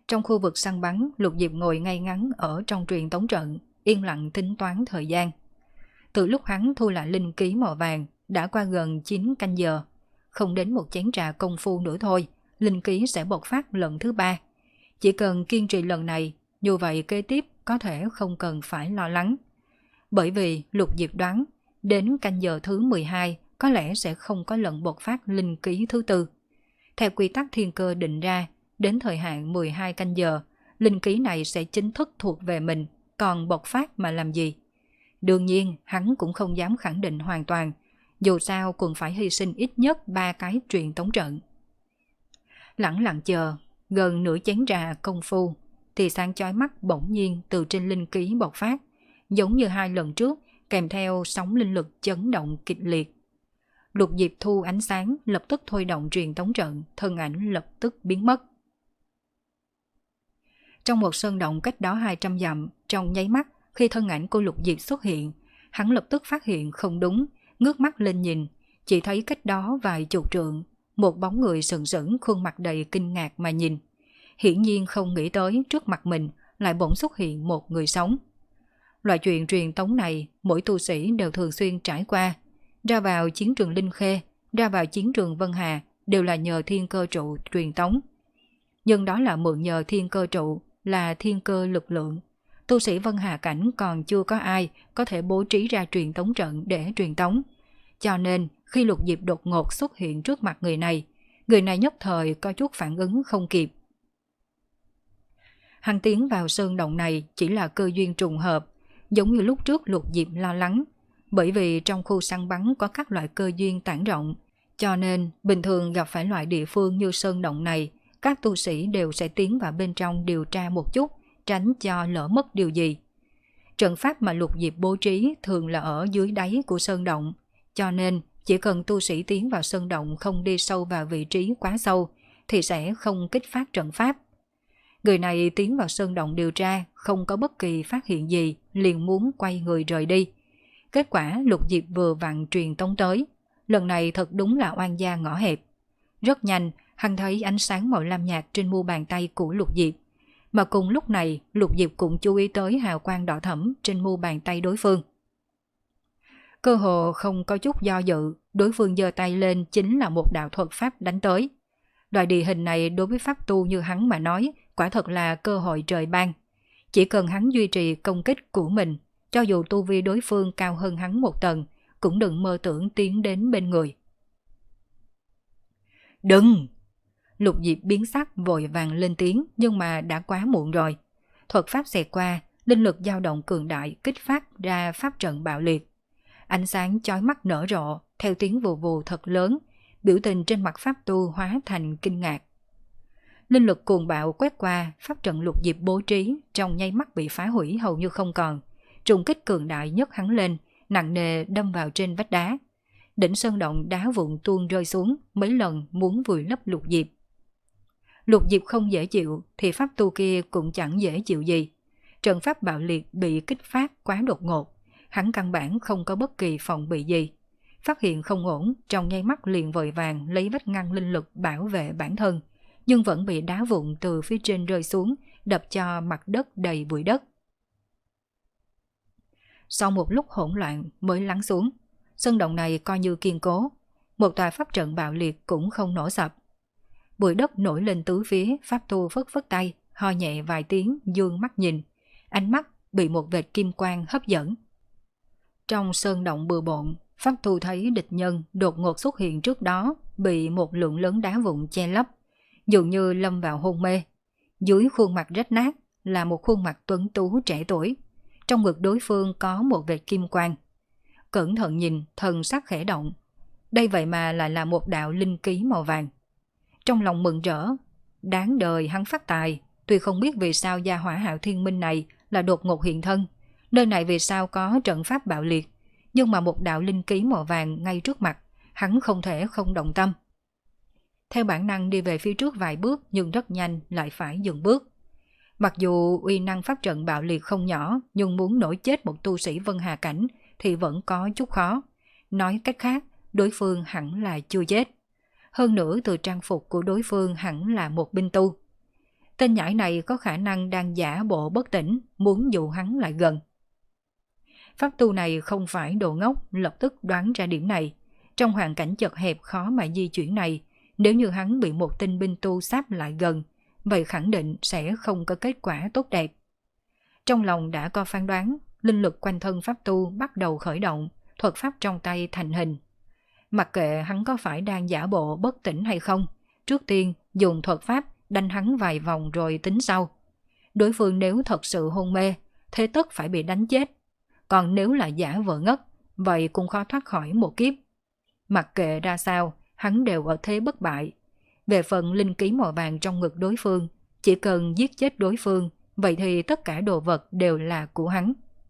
Speaker 1: Trong khu vực săn bắn, Lục Diệp ngồi ngay ngắn ở trong truyền tống trận, yên lặng tính toán thời gian. Từ lúc hắn thu lại linh ký màu vàng, đã qua gần chín canh giờ. Không đến một chén trà công phu nữa thôi, linh ký sẽ bộc phát lần thứ ba. Chỉ cần kiên trì lần này, như vậy kế tiếp có thể không cần phải lo lắng. Bởi vì Lục Diệp đoán, đến canh giờ thứ mười hai có lẽ sẽ không có lần bộc phát linh ký thứ tư. Theo quy tắc thiên cơ định ra, đến thời hạn mười hai canh giờ, linh ký này sẽ chính thức thuộc về mình, còn bộc phát mà làm gì? Đương nhiên, hắn cũng không dám khẳng định hoàn toàn, dù sao cũng phải hy sinh ít nhất ba cái truyền tống trận. Lặng lặng chờ, gần nửa chén trà công phu, thì sáng chói mắt bỗng nhiên từ trên linh ký bộc phát, giống như hai lần trước, kèm theo sóng linh lực chấn động kịch liệt. Lục Diệp thu ánh sáng, lập tức thôi động truyền tống trận, thân ảnh lập tức biến mất. Trong một sơn động cách đó hai trăm dặm, trong nháy mắt, khi thân ảnh của Lục Diệp xuất hiện, hắn lập tức phát hiện không đúng, ngước mắt lên nhìn, chỉ thấy cách đó vài chục trượng, một bóng người sừng sững khuôn mặt đầy kinh ngạc mà nhìn. Hiển nhiên không nghĩ tới trước mặt mình lại bỗng xuất hiện một người sống. Loại chuyện truyền tống này, mỗi tu sĩ đều thường xuyên trải qua. Ra vào chiến trường Linh Khê, ra vào chiến trường Vân Hà đều là nhờ thiên cơ trụ truyền tống. Nhưng đó là mượn nhờ thiên cơ trụ, là thiên cơ lực lượng. Tu sĩ Vân Hà cảnh còn chưa có ai có thể bố trí ra truyền tống trận để truyền tống. Cho nên khi Lục Diệp đột ngột xuất hiện trước mặt người này, người này nhất thời có chút phản ứng không kịp. Hắn tiến vào sơn động này chỉ là cơ duyên trùng hợp, giống như lúc trước Lục Diệp lo lắng, bởi vì trong khu săn bắn có các loại cơ duyên tản rộng, cho nên bình thường gặp phải loại địa phương như sơn động này, các tu sĩ đều sẽ tiến vào bên trong điều tra một chút, tránh cho lỡ mất điều gì. Trận pháp mà Lục Diệp bố trí thường là ở dưới đáy của sơn động, cho nên chỉ cần tu sĩ tiến vào sơn động không đi sâu vào vị trí quá sâu, thì sẽ không kích phát trận pháp. Người này tiến vào sơn động điều tra, không có bất kỳ phát hiện gì, liền muốn quay người rời đi. Kết quả Lục Diệp vừa vặn truyền tống tới, lần này thật đúng là oan gia ngõ hẹp. Rất nhanh, hắn thấy ánh sáng màu lam nhạt trên mu bàn tay của Lục Diệp. Mà cùng lúc này, Lục Diệp cũng chú ý tới hào quang đỏ thẫm trên mu bàn tay đối phương. Cơ hồ không có chút do dự, đối phương giơ tay lên chính là một đạo thuật pháp đánh tới. Loại địa hình này đối với pháp tu như hắn mà nói, quả thật là cơ hội trời ban. Chỉ cần hắn duy trì công kích của mình, cho dù tu vi đối phương cao hơn hắn một tầng, cũng đừng mơ tưởng tiến đến bên người. Đừng! Lục Diệp biến sắc vội vàng lên tiếng, nhưng mà đã quá muộn rồi. Thuật pháp xẹt qua, linh lực dao động cường đại kích phát ra pháp trận bạo liệt. Ánh sáng chói mắt nở rộ, theo tiếng vù vù thật lớn, biểu tình trên mặt pháp tu hóa thành kinh ngạc. Linh lực cuồng bạo quét qua, pháp trận Lục Diệp bố trí trong nháy mắt bị phá hủy hầu như không còn. Trùng kích cường đại nhấc hắn lên, nặng nề đâm vào trên vách đá. Đỉnh sơn động đá vụn tuôn rơi xuống, mấy lần muốn vùi lấp Lục Diệp. Lục Diệp không dễ chịu, thì pháp tu kia cũng chẳng dễ chịu gì. Trận pháp bạo liệt bị kích phát quá đột ngột, hắn căn bản không có bất kỳ phòng bị gì. Phát hiện không ổn, trong nháy mắt liền vội vàng lấy vách ngăn linh lực bảo vệ bản thân, nhưng vẫn bị đá vụn từ phía trên rơi xuống, đập cho mặt đất đầy bụi đất. Sau một lúc hỗn loạn mới lắng xuống, sơn động này coi như kiên cố, một tòa pháp trận bạo liệt cũng không nổ sập. Bụi đất nổi lên tứ phía, pháp tu phất phất tay, ho nhẹ vài tiếng, dương mắt nhìn, ánh mắt bị một vệt kim quang hấp dẫn. Trong sơn động bừa bộn, pháp tu thấy địch nhân đột ngột xuất hiện trước đó, bị một lượng lớn đá vụn che lấp, dường như lâm vào hôn mê. Dưới khuôn mặt rách nát là một khuôn mặt tuấn tú trẻ tuổi, trong ngực đối phương có một vệt kim quang. Cẩn thận nhìn, thần sắc khẽ động, đây vậy mà lại là một đạo linh ký màu vàng. Trong lòng mừng rỡ, đáng đời hắn phát tài, tuy không biết vì sao gia hỏa Hạo Thiên Minh này là đột ngột hiện thân, nơi này vì sao có trận pháp bạo liệt, nhưng mà một đạo linh ký màu vàng ngay trước mặt, hắn không thể không động tâm. Theo bản năng đi về phía trước vài bước, nhưng rất nhanh lại phải dừng bước. Mặc dù uy năng pháp trận bạo liệt không nhỏ, nhưng muốn nổi chết một tu sĩ Vân Hà cảnh thì vẫn có chút khó. Nói cách khác, đối phương hẳn là chưa chết. Hơn nữa từ trang phục của đối phương hẳn là một binh tu. Tên nhãi này có khả năng đang giả bộ bất tỉnh, muốn dụ hắn lại gần. Pháp tu này không phải đồ ngốc, lập tức đoán ra điểm này. Trong hoàn cảnh chật hẹp khó mà di chuyển này, nếu như hắn bị một tinh binh tu sáp lại gần, vậy khẳng định sẽ không có kết quả tốt đẹp. Trong lòng đã có phán đoán, linh lực quanh thân pháp tu bắt đầu khởi động, thuật pháp trong tay thành hình. Mặc kệ hắn có phải đang giả bộ bất tỉnh hay không, trước tiên dùng thuật pháp đánh hắn vài vòng rồi tính sau. Đối phương nếu thật sự hôn mê, thế tất phải bị đánh chết. Còn nếu là giả vờ ngất, vậy cũng khó thoát khỏi một kiếp. Mặc kệ ra sao, hắn đều ở thế bất bại. Về phần linh ký màu vàng trong ngực đối phương, chỉ cần giết chết đối phương, vậy thì tất cả đồ vật đều là của hắn.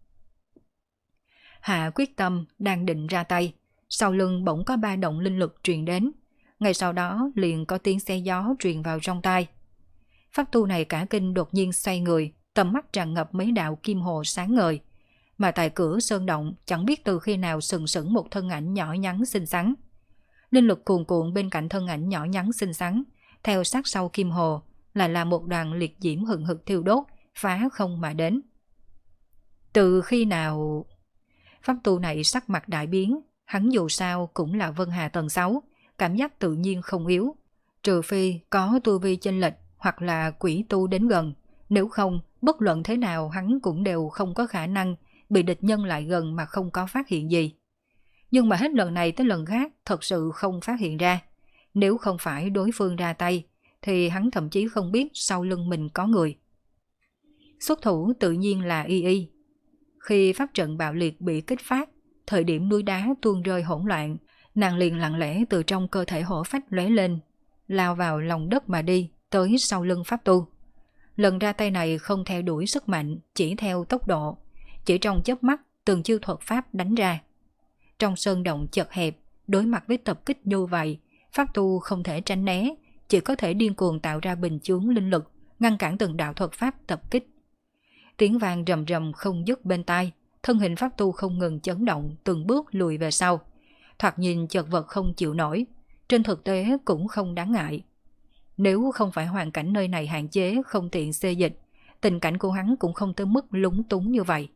Speaker 1: Hạ quyết tâm đang định ra tay, sau lưng bỗng có ba động linh lực truyền đến. Ngay sau đó liền có tiếng xe gió truyền vào trong tai. Pháp tu này cả kinh đột nhiên xoay người, tầm mắt tràn ngập mấy đạo kim hồ sáng ngời. Mà tại cửa sơn động chẳng biết từ khi nào sừng sững một thân ảnh nhỏ nhắn xinh xắn. Linh lực cuồn cuộn bên cạnh thân ảnh nhỏ nhắn xinh xắn, theo sát sau kim hồ lại là một đoàn liệt diễm hừng hực thiêu đốt, phá không mà đến. Từ khi nào... Pháp tu này sắc mặt đại biến, hắn dù sao cũng là Vân Hà tầng sáu, cảm giác tự nhiên không yếu, trừ phi có tu vi chênh lệch hoặc là quỷ tu đến gần, nếu không bất luận thế nào hắn cũng đều không có khả năng bị địch nhân lại gần mà không có phát hiện gì. Nhưng mà hết lần này tới lần khác thật sự không phát hiện ra. Nếu không phải đối phương ra tay, thì hắn thậm chí không biết sau lưng mình có người. Xuất thủ tự nhiên là Y Y. Khi pháp trận bạo liệt bị kích phát, thời điểm núi đá tuôn rơi hỗn loạn, nàng liền lặng lẽ từ trong cơ thể hổ phách lóe lên, lao vào lòng đất mà đi, tới sau lưng pháp tu. Lần ra tay này không theo đuổi sức mạnh, chỉ theo tốc độ. Chỉ trong chớp mắt, từng chiêu thuật pháp đánh ra. Trong sơn động chật hẹp, đối mặt với tập kích như vậy, pháp tu không thể tránh né, chỉ có thể điên cuồng tạo ra bình chướng linh lực, ngăn cản từng đạo thuật pháp tập kích. Tiếng vang rầm rầm không dứt bên tai, thân hình pháp tu không ngừng chấn động, từng bước lùi về sau. Thoạt nhìn chật vật không chịu nổi, trên thực tế cũng không đáng ngại. Nếu không phải hoàn cảnh nơi này hạn chế không tiện xê dịch, tình cảnh của hắn cũng không tới mức lúng túng như vậy.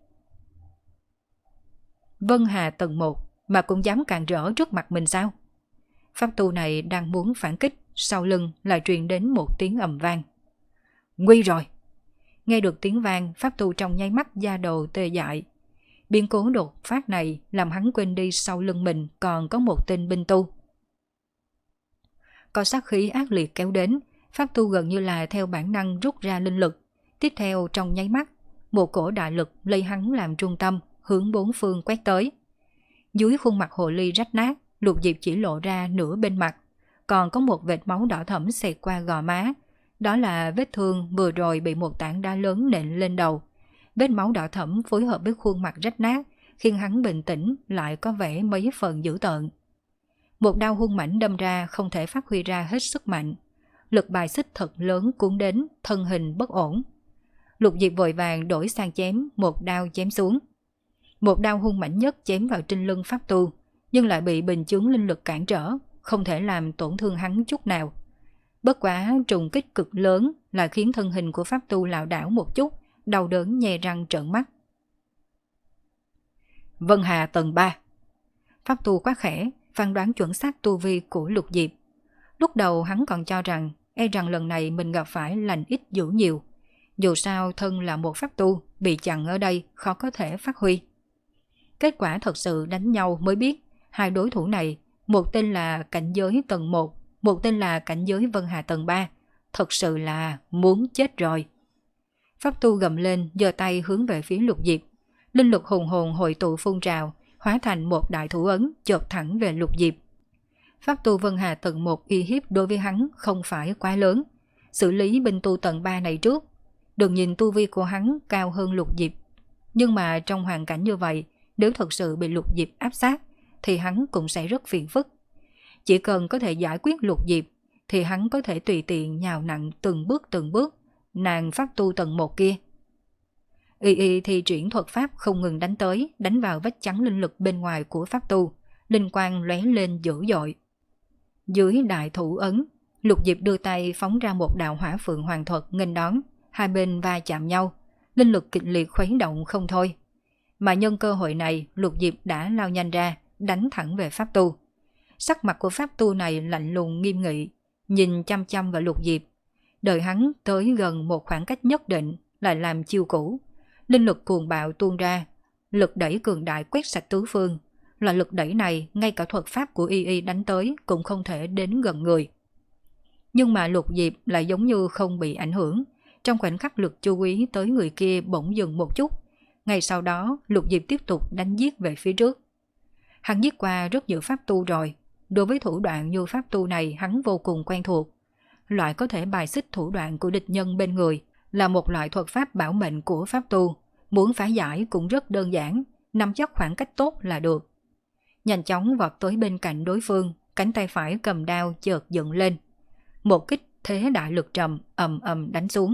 Speaker 1: Vân Hà tầng một mà cũng dám càn rỡ trước mặt mình sao? Pháp tu này đang muốn phản kích, sau lưng lại truyền đến một tiếng ầm vang. Nguy rồi! Nghe được tiếng vang, pháp tu trong nháy mắt da đầu tê dại. Biến cố đột phát này làm hắn quên đi sau lưng mình còn có một tên binh tu. Có sát khí ác liệt kéo đến, pháp tu gần như là theo bản năng rút ra linh lực. Tiếp theo trong nháy mắt, một cổ đại lực lấy hắn làm trung tâm, hướng bốn phương quét tới. Dưới khuôn mặt hồ ly rách nát, Lục Diệp chỉ lộ ra nửa bên mặt, còn có một vệt máu đỏ thẫm xẹt qua gò má. Đó là vết thương vừa rồi bị một tảng đá lớn nện lên đầu. Vết máu đỏ thẫm phối hợp với khuôn mặt rách nát, khiến hắn bình tĩnh lại có vẻ mấy phần dữ tợn. Một đao hung mãnh đâm ra không thể phát huy ra hết sức mạnh. Lực bài xích thật lớn cuốn đến, thân hình bất ổn. Lục Diệp vội vàng đổi sang chém, một đao chém xuống. Một đao hung mãnh nhất chém vào trên lưng pháp tu, nhưng lại bị bình chướng linh lực cản trở, không thể làm tổn thương hắn chút nào. Bất quá trùng kích cực lớn là khiến thân hình của pháp tu lảo đảo một chút, đau đớn nhe răng trợn mắt. Vân Hà tầng ba. Pháp tu quá khẽ, phán đoán chuẩn xác tu vi của Lục Diệp. Lúc đầu hắn còn cho rằng e rằng lần này mình gặp phải lành ít dữ nhiều. Dù sao thân là một pháp tu, bị chặn ở đây khó có thể phát huy. Kết quả thật sự đánh nhau mới biết, hai đối thủ này, một tên là cảnh giới tầng một, một tên là cảnh giới Vân Hà tầng ba, thật sự là muốn chết rồi. Pháp tu gầm lên, giơ tay hướng về phía Lục Diệp. Linh lực hùng hồn hội tụ phun trào, hóa thành một đại thủ ấn chộp thẳng về Lục Diệp. Pháp tu Vân Hà tầng một uy hiếp đối với hắn không phải quá lớn. Xử lý binh tu tầng ba này trước. Đừng nhìn tu vi của hắn cao hơn Lục Diệp. Nhưng mà trong hoàn cảnh như vậy, nếu thật sự bị Lục Diệp áp sát, thì hắn cũng sẽ rất phiền phức. Chỉ cần có thể giải quyết Lục Diệp, thì hắn có thể tùy tiện nhào nặng từng bước từng bước, nàng pháp tu tầng một kia. Y Y thì chuyển thuật pháp không ngừng đánh tới, đánh vào vách chắn linh lực bên ngoài của pháp tu, linh quang lóe lên dữ dội. Dưới đại thủ ấn, Lục Diệp đưa tay phóng ra một đạo hỏa phượng hoàng thuật nghênh đón, hai bên va chạm nhau, linh lực kịch liệt khuấy động không thôi. Mà nhân cơ hội này, Lục Diệp đã lao nhanh ra, đánh thẳng về pháp tu. Sắc mặt của pháp tu này lạnh lùng nghiêm nghị, nhìn chăm chăm vào Lục Diệp. Đợi hắn tới gần một khoảng cách nhất định, lại làm chiêu cũ. Linh lực cuồng bạo tuôn ra, lực đẩy cường đại quét sạch tứ phương. Loại lực đẩy này, ngay cả thuật pháp của y y đánh tới cũng không thể đến gần người. Nhưng mà Lục Diệp lại giống như không bị ảnh hưởng. Trong khoảnh khắc lực chú ý tới người kia bỗng dừng một chút. Ngay sau đó, Lục Diệp tiếp tục đánh giết về phía trước. Hắn giết qua rất nhiều pháp tu rồi. Đối với thủ đoạn như pháp tu này hắn vô cùng quen thuộc. Loại có thể bài xích thủ đoạn của địch nhân bên người là một loại thuật pháp bảo mệnh của pháp tu. Muốn phá giải cũng rất đơn giản, nắm chắc khoảng cách tốt là được. Nhanh chóng vọt tới bên cạnh đối phương, cánh tay phải cầm đao chợt dựng lên. Một kích thế đại lực trầm ầm ầm đánh xuống.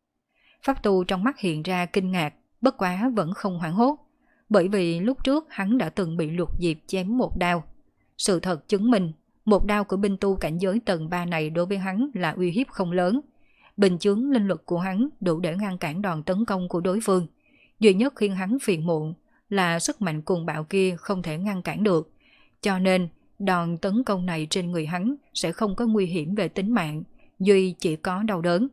Speaker 1: Pháp tu trong mắt hiện ra kinh ngạc, bất quá vẫn không hoảng hốt, bởi vì lúc trước hắn đã từng bị Lục Diệp chém một đao. Sự thật chứng minh, một đao của binh tu cảnh giới tầng ba này đối với hắn là uy hiếp không lớn. Bình chướng linh lực của hắn đủ để ngăn cản đòn tấn công của đối phương. Duy nhất khiến hắn phiền muộn là sức mạnh cuồng bạo kia không thể ngăn cản được. Cho nên, đòn tấn công này trên người hắn sẽ không có nguy hiểm về tính mạng, duy chỉ có đau đớn.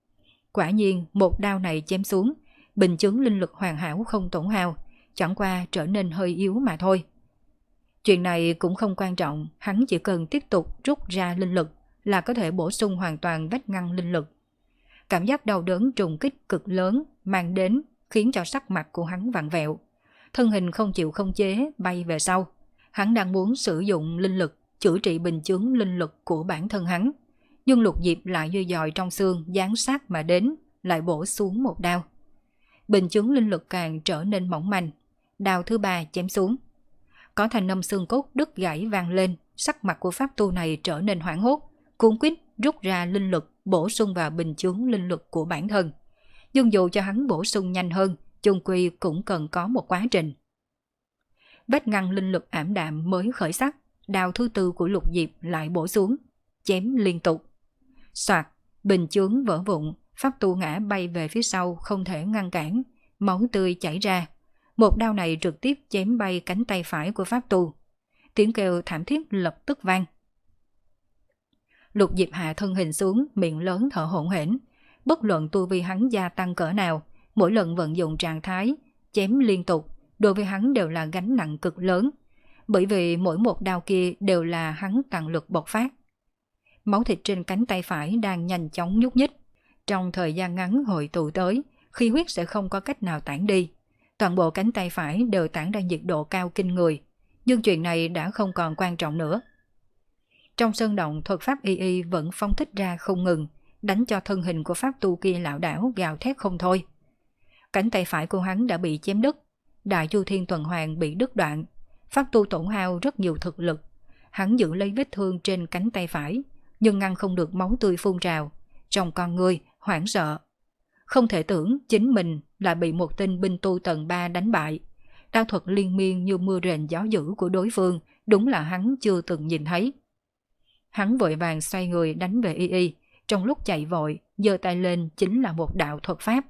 Speaker 1: Quả nhiên, một đao này chém xuống, bình chướng linh lực hoàn hảo không tổn hao, chẳng qua trở nên hơi yếu mà thôi. Chuyện này cũng không quan trọng, hắn chỉ cần tiếp tục rút ra linh lực là có thể bổ sung hoàn toàn vách ngăn linh lực. Cảm giác đau đớn trùng kích cực lớn mang đến khiến cho sắc mặt của hắn vặn vẹo. Thân hình không chịu không chế bay về sau. Hắn đang muốn sử dụng linh lực chữa trị bình chướng linh lực của bản thân hắn. Nhưng Lục Diệp lại như dòi trong xương giáng sát mà đến, lại bổ xuống một đao. Bình chướng linh lực càng trở nên mỏng manh. Đao thứ ba chém xuống. Có thanh âm xương cốt đứt gãy vang lên, sắc mặt của pháp tu này trở nên hoảng hốt, cuống quýt rút ra linh lực bổ sung vào bình chướng linh lực của bản thân. Nhưng dù cho hắn bổ sung nhanh hơn, chung quy cũng cần có một quá trình. Vết ngăn linh lực ảm đạm mới khởi sắc, đao thứ tư của Lục Diệp lại bổ xuống, chém liên tục. Soạt, bình chướng vỡ vụn, pháp tu ngã bay về phía sau không thể ngăn cản, máu tươi chảy ra. Một đao này trực tiếp chém bay cánh tay phải của pháp tu. Tiếng kêu thảm thiết lập tức vang. Lục Diệp hạ thân hình xuống, miệng lớn thở hổn hển. Bất luận tu vi hắn gia tăng cỡ nào, mỗi lần vận dụng trạng thái chém liên tục, đối với hắn đều là gánh nặng cực lớn, bởi vì mỗi một đao kia đều là hắn tăng lực bộc phát. Máu thịt trên cánh tay phải đang nhanh chóng nhúc nhích, trong thời gian ngắn hội tụ tới, khí huyết sẽ không có cách nào tản đi. Toàn bộ cánh tay phải đều tản ra nhiệt độ cao kinh người, nhưng chuyện này đã không còn quan trọng nữa. Trong sơn động, thuật pháp y y vẫn phóng thích ra không ngừng, đánh cho thân hình của pháp tu kia lảo đảo gào thét không thôi. Cánh tay phải của hắn đã bị chém đứt, Đại Chu Thiên Tuần Hoàn bị đứt đoạn, pháp tu tổn hao rất nhiều thực lực. Hắn giữ lấy vết thương trên cánh tay phải, nhưng ngăn không được máu tươi phun trào, trong con người hoảng sợ. Không thể tưởng chính mình là bị một tên binh tu tầng ba đánh bại. Đao thuật liên miên như mưa rền gió dữ của đối phương, đúng là hắn chưa từng nhìn thấy. Hắn vội vàng xoay người đánh về y y, trong lúc chạy vội, giơ tay lên chính là một đạo thuật pháp.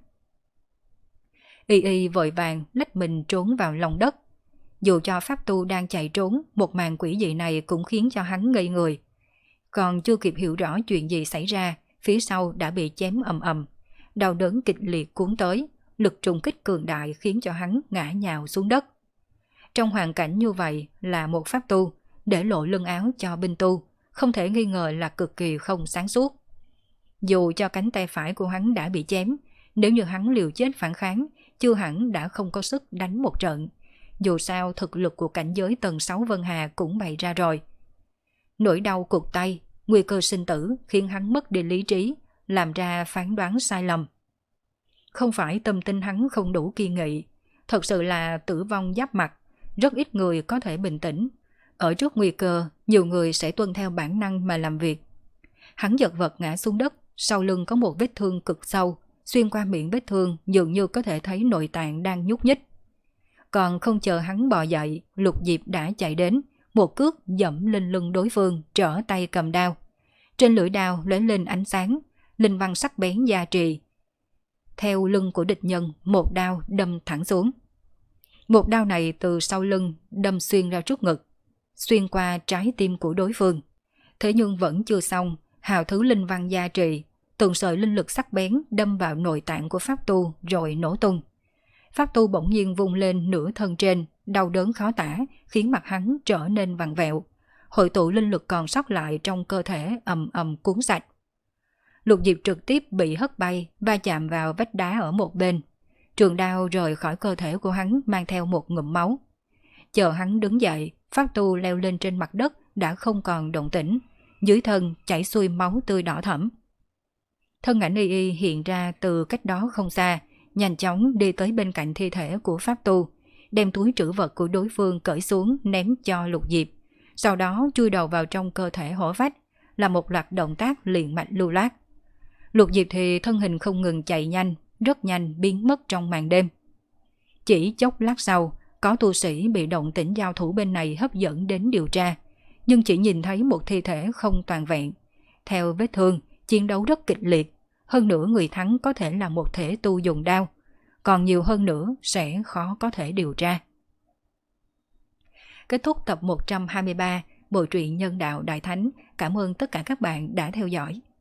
Speaker 1: Y y vội vàng lách mình trốn vào lòng đất. Dù cho pháp tu đang chạy trốn, một màn quỷ dị này cũng khiến cho hắn ngây người. Còn chưa kịp hiểu rõ chuyện gì xảy ra, phía sau đã bị chém ầm ầm. Đau đớn kịch liệt cuốn tới, lực trùng kích cường đại khiến cho hắn ngã nhào xuống đất. Trong hoàn cảnh như vậy là một pháp tu, để lộ lưng áo cho binh tu, không thể nghi ngờ là cực kỳ không sáng suốt. Dù cho cánh tay phải của hắn đã bị chém, nếu như hắn liều chết phản kháng, chưa hẳn đã không có sức đánh một trận. Dù sao thực lực của cảnh giới tầng sáu Vân Hà cũng bày ra rồi. Nỗi đau cụt tay, nguy cơ sinh tử khiến hắn mất đi lý trí, làm ra phán đoán sai lầm. Không phải tâm tinh hắn không đủ kiên nghị, thật sự là tử vong giáp mặt, rất ít người có thể bình tĩnh. Ở trước nguy cơ, nhiều người sẽ tuân theo bản năng mà làm việc. Hắn giật vật ngã xuống đất, sau lưng có một vết thương cực sâu, xuyên qua miệng vết thương dường như có thể thấy nội tạng đang nhúc nhích. Còn không chờ hắn bò dậy, Lục Diệp đã chạy đến, một cước dẫm lên lưng đối phương, trở tay cầm đao. Trên lưỡi đao lóe lên ánh sáng, linh văn sắc bén gia trì. Theo lưng của địch nhân, một đao đâm thẳng xuống. Một đao này từ sau lưng đâm xuyên ra trước ngực, xuyên qua trái tim của đối phương. Thế nhưng vẫn chưa xong, hào thứ linh văn gia trì, từng sợi linh lực sắc bén đâm vào nội tạng của pháp tu rồi nổ tung. Pháp tu bỗng nhiên vung lên nửa thân trên, đau đớn khó tả, khiến mặt hắn trở nên vặn vẹo. Hội tụ linh lực còn sót lại trong cơ thể ầm ầm cuốn sạch. Lục Diệp trực tiếp bị hất bay, va chạm vào vách đá ở một bên. Trường đao rời khỏi cơ thể của hắn mang theo một ngụm máu. Chờ hắn đứng dậy, pháp tu leo lên trên mặt đất đã không còn động tĩnh. Dưới thân chảy xuôi máu tươi đỏ thẫm. Thân ảnh y y hiện ra từ cách đó không xa, nhanh chóng đi tới bên cạnh thi thể của pháp tu, đem túi trữ vật của đối phương cởi xuống ném cho Lục Diệp. Sau đó chui đầu vào trong cơ thể hổ phách, là một loạt động tác liền mạch lưu loát. Lục Diệp thì thân hình không ngừng chạy nhanh, rất nhanh biến mất trong màn đêm. Chỉ chốc lát sau, có tu sĩ bị động tĩnh giao thủ bên này hấp dẫn đến điều tra, nhưng chỉ nhìn thấy một thi thể không toàn vẹn. Theo vết thương, chiến đấu rất kịch liệt, hơn nữa người thắng có thể là một thể tu dùng đao, còn nhiều hơn nữa sẽ khó có thể điều tra. Kết thúc tập một trăm hai mươi ba Bộ truyện Nhân đạo Đại Thánh. Cảm ơn tất cả các bạn đã theo dõi.